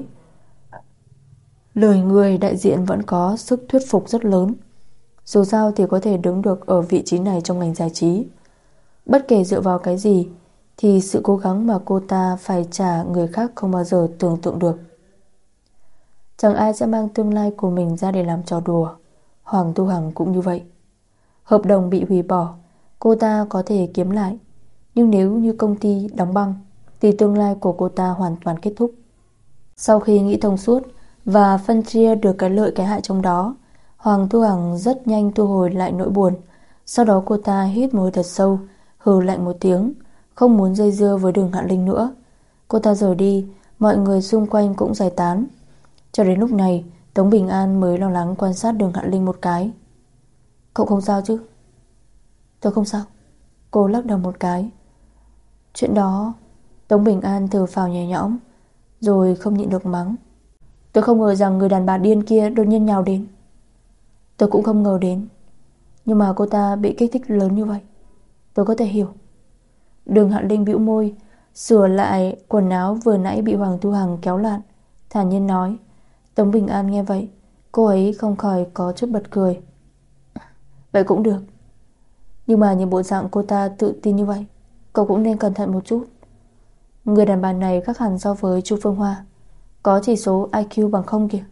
S1: lời người đại diện vẫn có sức thuyết phục rất lớn. Dù sao thì có thể đứng được ở vị trí này trong ngành giải trí. Bất kể dựa vào cái gì thì sự cố gắng mà cô ta phải trả người khác không bao giờ tưởng tượng được. Chẳng ai sẽ mang tương lai của mình ra để làm trò đùa. Hoàng Thu Hằng cũng như vậy. Hợp đồng bị hủy bỏ, cô ta có thể kiếm lại, nhưng nếu như công ty đóng băng thì tương lai của cô ta hoàn toàn kết thúc. Sau khi nghĩ thông suốt và phân chia được cái lợi cái hại trong đó, Hoàng Thu Hằng rất nhanh thu hồi lại nỗi buồn. Sau đó cô ta hít một hơi thật sâu, hừ lạnh một tiếng, không muốn dây dưa với Đường Hạ Linh nữa. Cô ta rời đi, mọi người xung quanh cũng giải tán. Cho đến lúc này Tống Bình An mới lo lắng quan sát Đường Hạ Linh một cái. Cậu không sao chứ? Tôi không sao. Cô lắc đầu một cái. Chuyện đó... Tống Bình An thở phào nhẹ nhõm, rồi không nhịn được mắng. Tôi không ngờ rằng người đàn bà điên kia đột nhiên nhào đến. Tôi cũng không ngờ đến, nhưng mà cô ta bị kích thích lớn như vậy, tôi có thể hiểu. Đường Hạ Linh bĩu môi, sửa lại quần áo vừa nãy bị Hoàng Thu Hằng kéo lạn, thản nhiên nói. Tống Bình An nghe vậy, cô ấy không khỏi có chút bật cười. Vậy cũng được, nhưng mà nhìn bộ dạng cô ta tự tin như vậy, cậu cũng nên cẩn thận một chút. Người đàn bà này khác hẳn so với Chu Phương Hoa, có chỉ số i kiu bằng không kìa.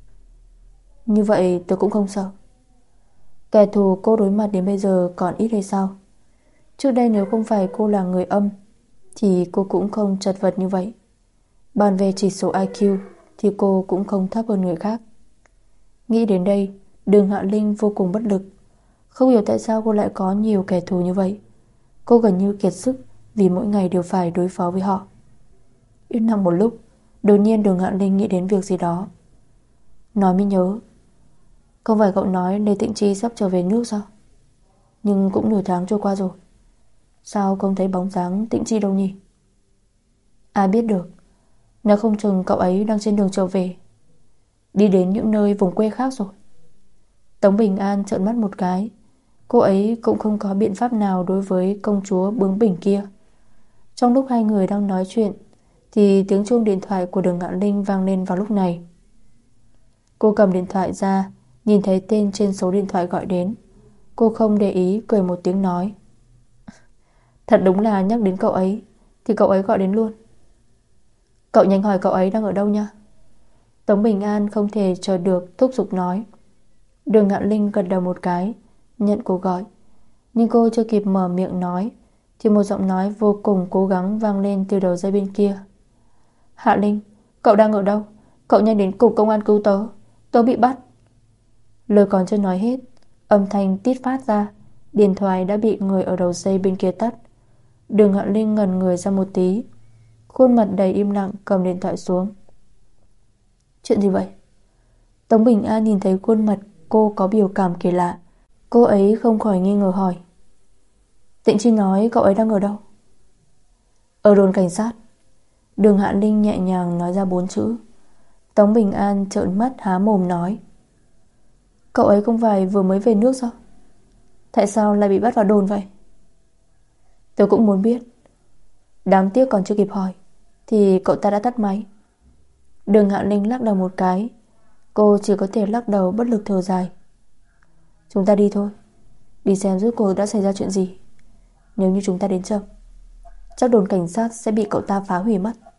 S1: Như vậy tôi cũng không sợ. Kẻ thù cô đối mặt đến bây giờ còn ít hay sao? Trước đây nếu không phải cô là người âm thì cô cũng không chật vật như vậy. Bàn về chỉ số i kiu thì cô cũng không thấp hơn người khác. Nghĩ đến đây, Đường Hạ Linh vô cùng bất lực. Không hiểu tại sao cô lại có nhiều kẻ thù như vậy. Cô gần như kiệt sức vì mỗi ngày đều phải đối phó với họ. Yên lặng một lúc, đột nhiên Đường Hạ Linh nghĩ đến việc gì đó. Nói mới nhớ, không phải cậu nói Lê Tịnh Chi sắp trở về nước sao? Nhưng cũng nửa tháng trôi qua rồi, sao không thấy bóng dáng Tịnh Chi đâu nhỉ? Ai biết được, nếu không chừng cậu ấy đang trên đường trở về, đi đến những nơi vùng quê khác rồi. Tống Bình An trợn mắt một cái. Cô ấy cũng không có biện pháp nào đối với công chúa bướng bỉnh kia. Trong lúc hai người đang nói chuyện thì tiếng chuông điện thoại của Đường Ngạn Linh vang lên vào lúc này. Cô cầm điện thoại ra, nhìn thấy tên trên số điện thoại gọi đến. Cô không để ý, cười một tiếng nói. Thật đúng là nhắc đến cậu ấy thì cậu ấy gọi đến luôn. Cậu nhanh hỏi cậu ấy đang ở đâu nha. Tống Bình An không thể chờ được thúc giục nói. Đường Ngạn Linh gật đầu một cái, nhận cuộc gọi. Nhưng cô chưa kịp mở miệng nói thì một giọng nói vô cùng cố gắng vang lên từ đầu dây bên kia. Hạ Linh, cậu đang ở đâu? Cậu nhanh đến cục công an cứu tớ, tớ bị bắt. Lời còn chưa nói hết, âm thanh tít phát ra, điện thoại đã bị người ở đầu dây bên kia tắt. Đường Hạ Linh ngẩn người ra một tí, khuôn mặt đầy im lặng cầm điện thoại xuống. Chuyện gì vậy? Tống Bình An nhìn thấy khuôn mặt cô có biểu cảm kỳ lạ. Cô ấy không khỏi nghi ngờ hỏi. Tịnh Chi nói cậu ấy đang ở đâu? Ở đồn cảnh sát. Đường Hạ Linh nhẹ nhàng nói ra bốn chữ. Tống Bình An trợn mắt há mồm nói: Cậu ấy không phải vừa mới về nước sao? Tại sao lại bị bắt vào đồn vậy? Tôi cũng muốn biết. Đáng tiếc còn chưa kịp hỏi thì cậu ta đã tắt máy. Đường Hạ Ninh lắc đầu một cái. Cô chỉ có thể lắc đầu bất lực thở dài. Chúng ta đi thôi. Đi xem rốt cuộc đã xảy ra chuyện gì. Nếu như chúng ta đến chậm, chắc đồn cảnh sát sẽ bị cậu ta phá hủy mất.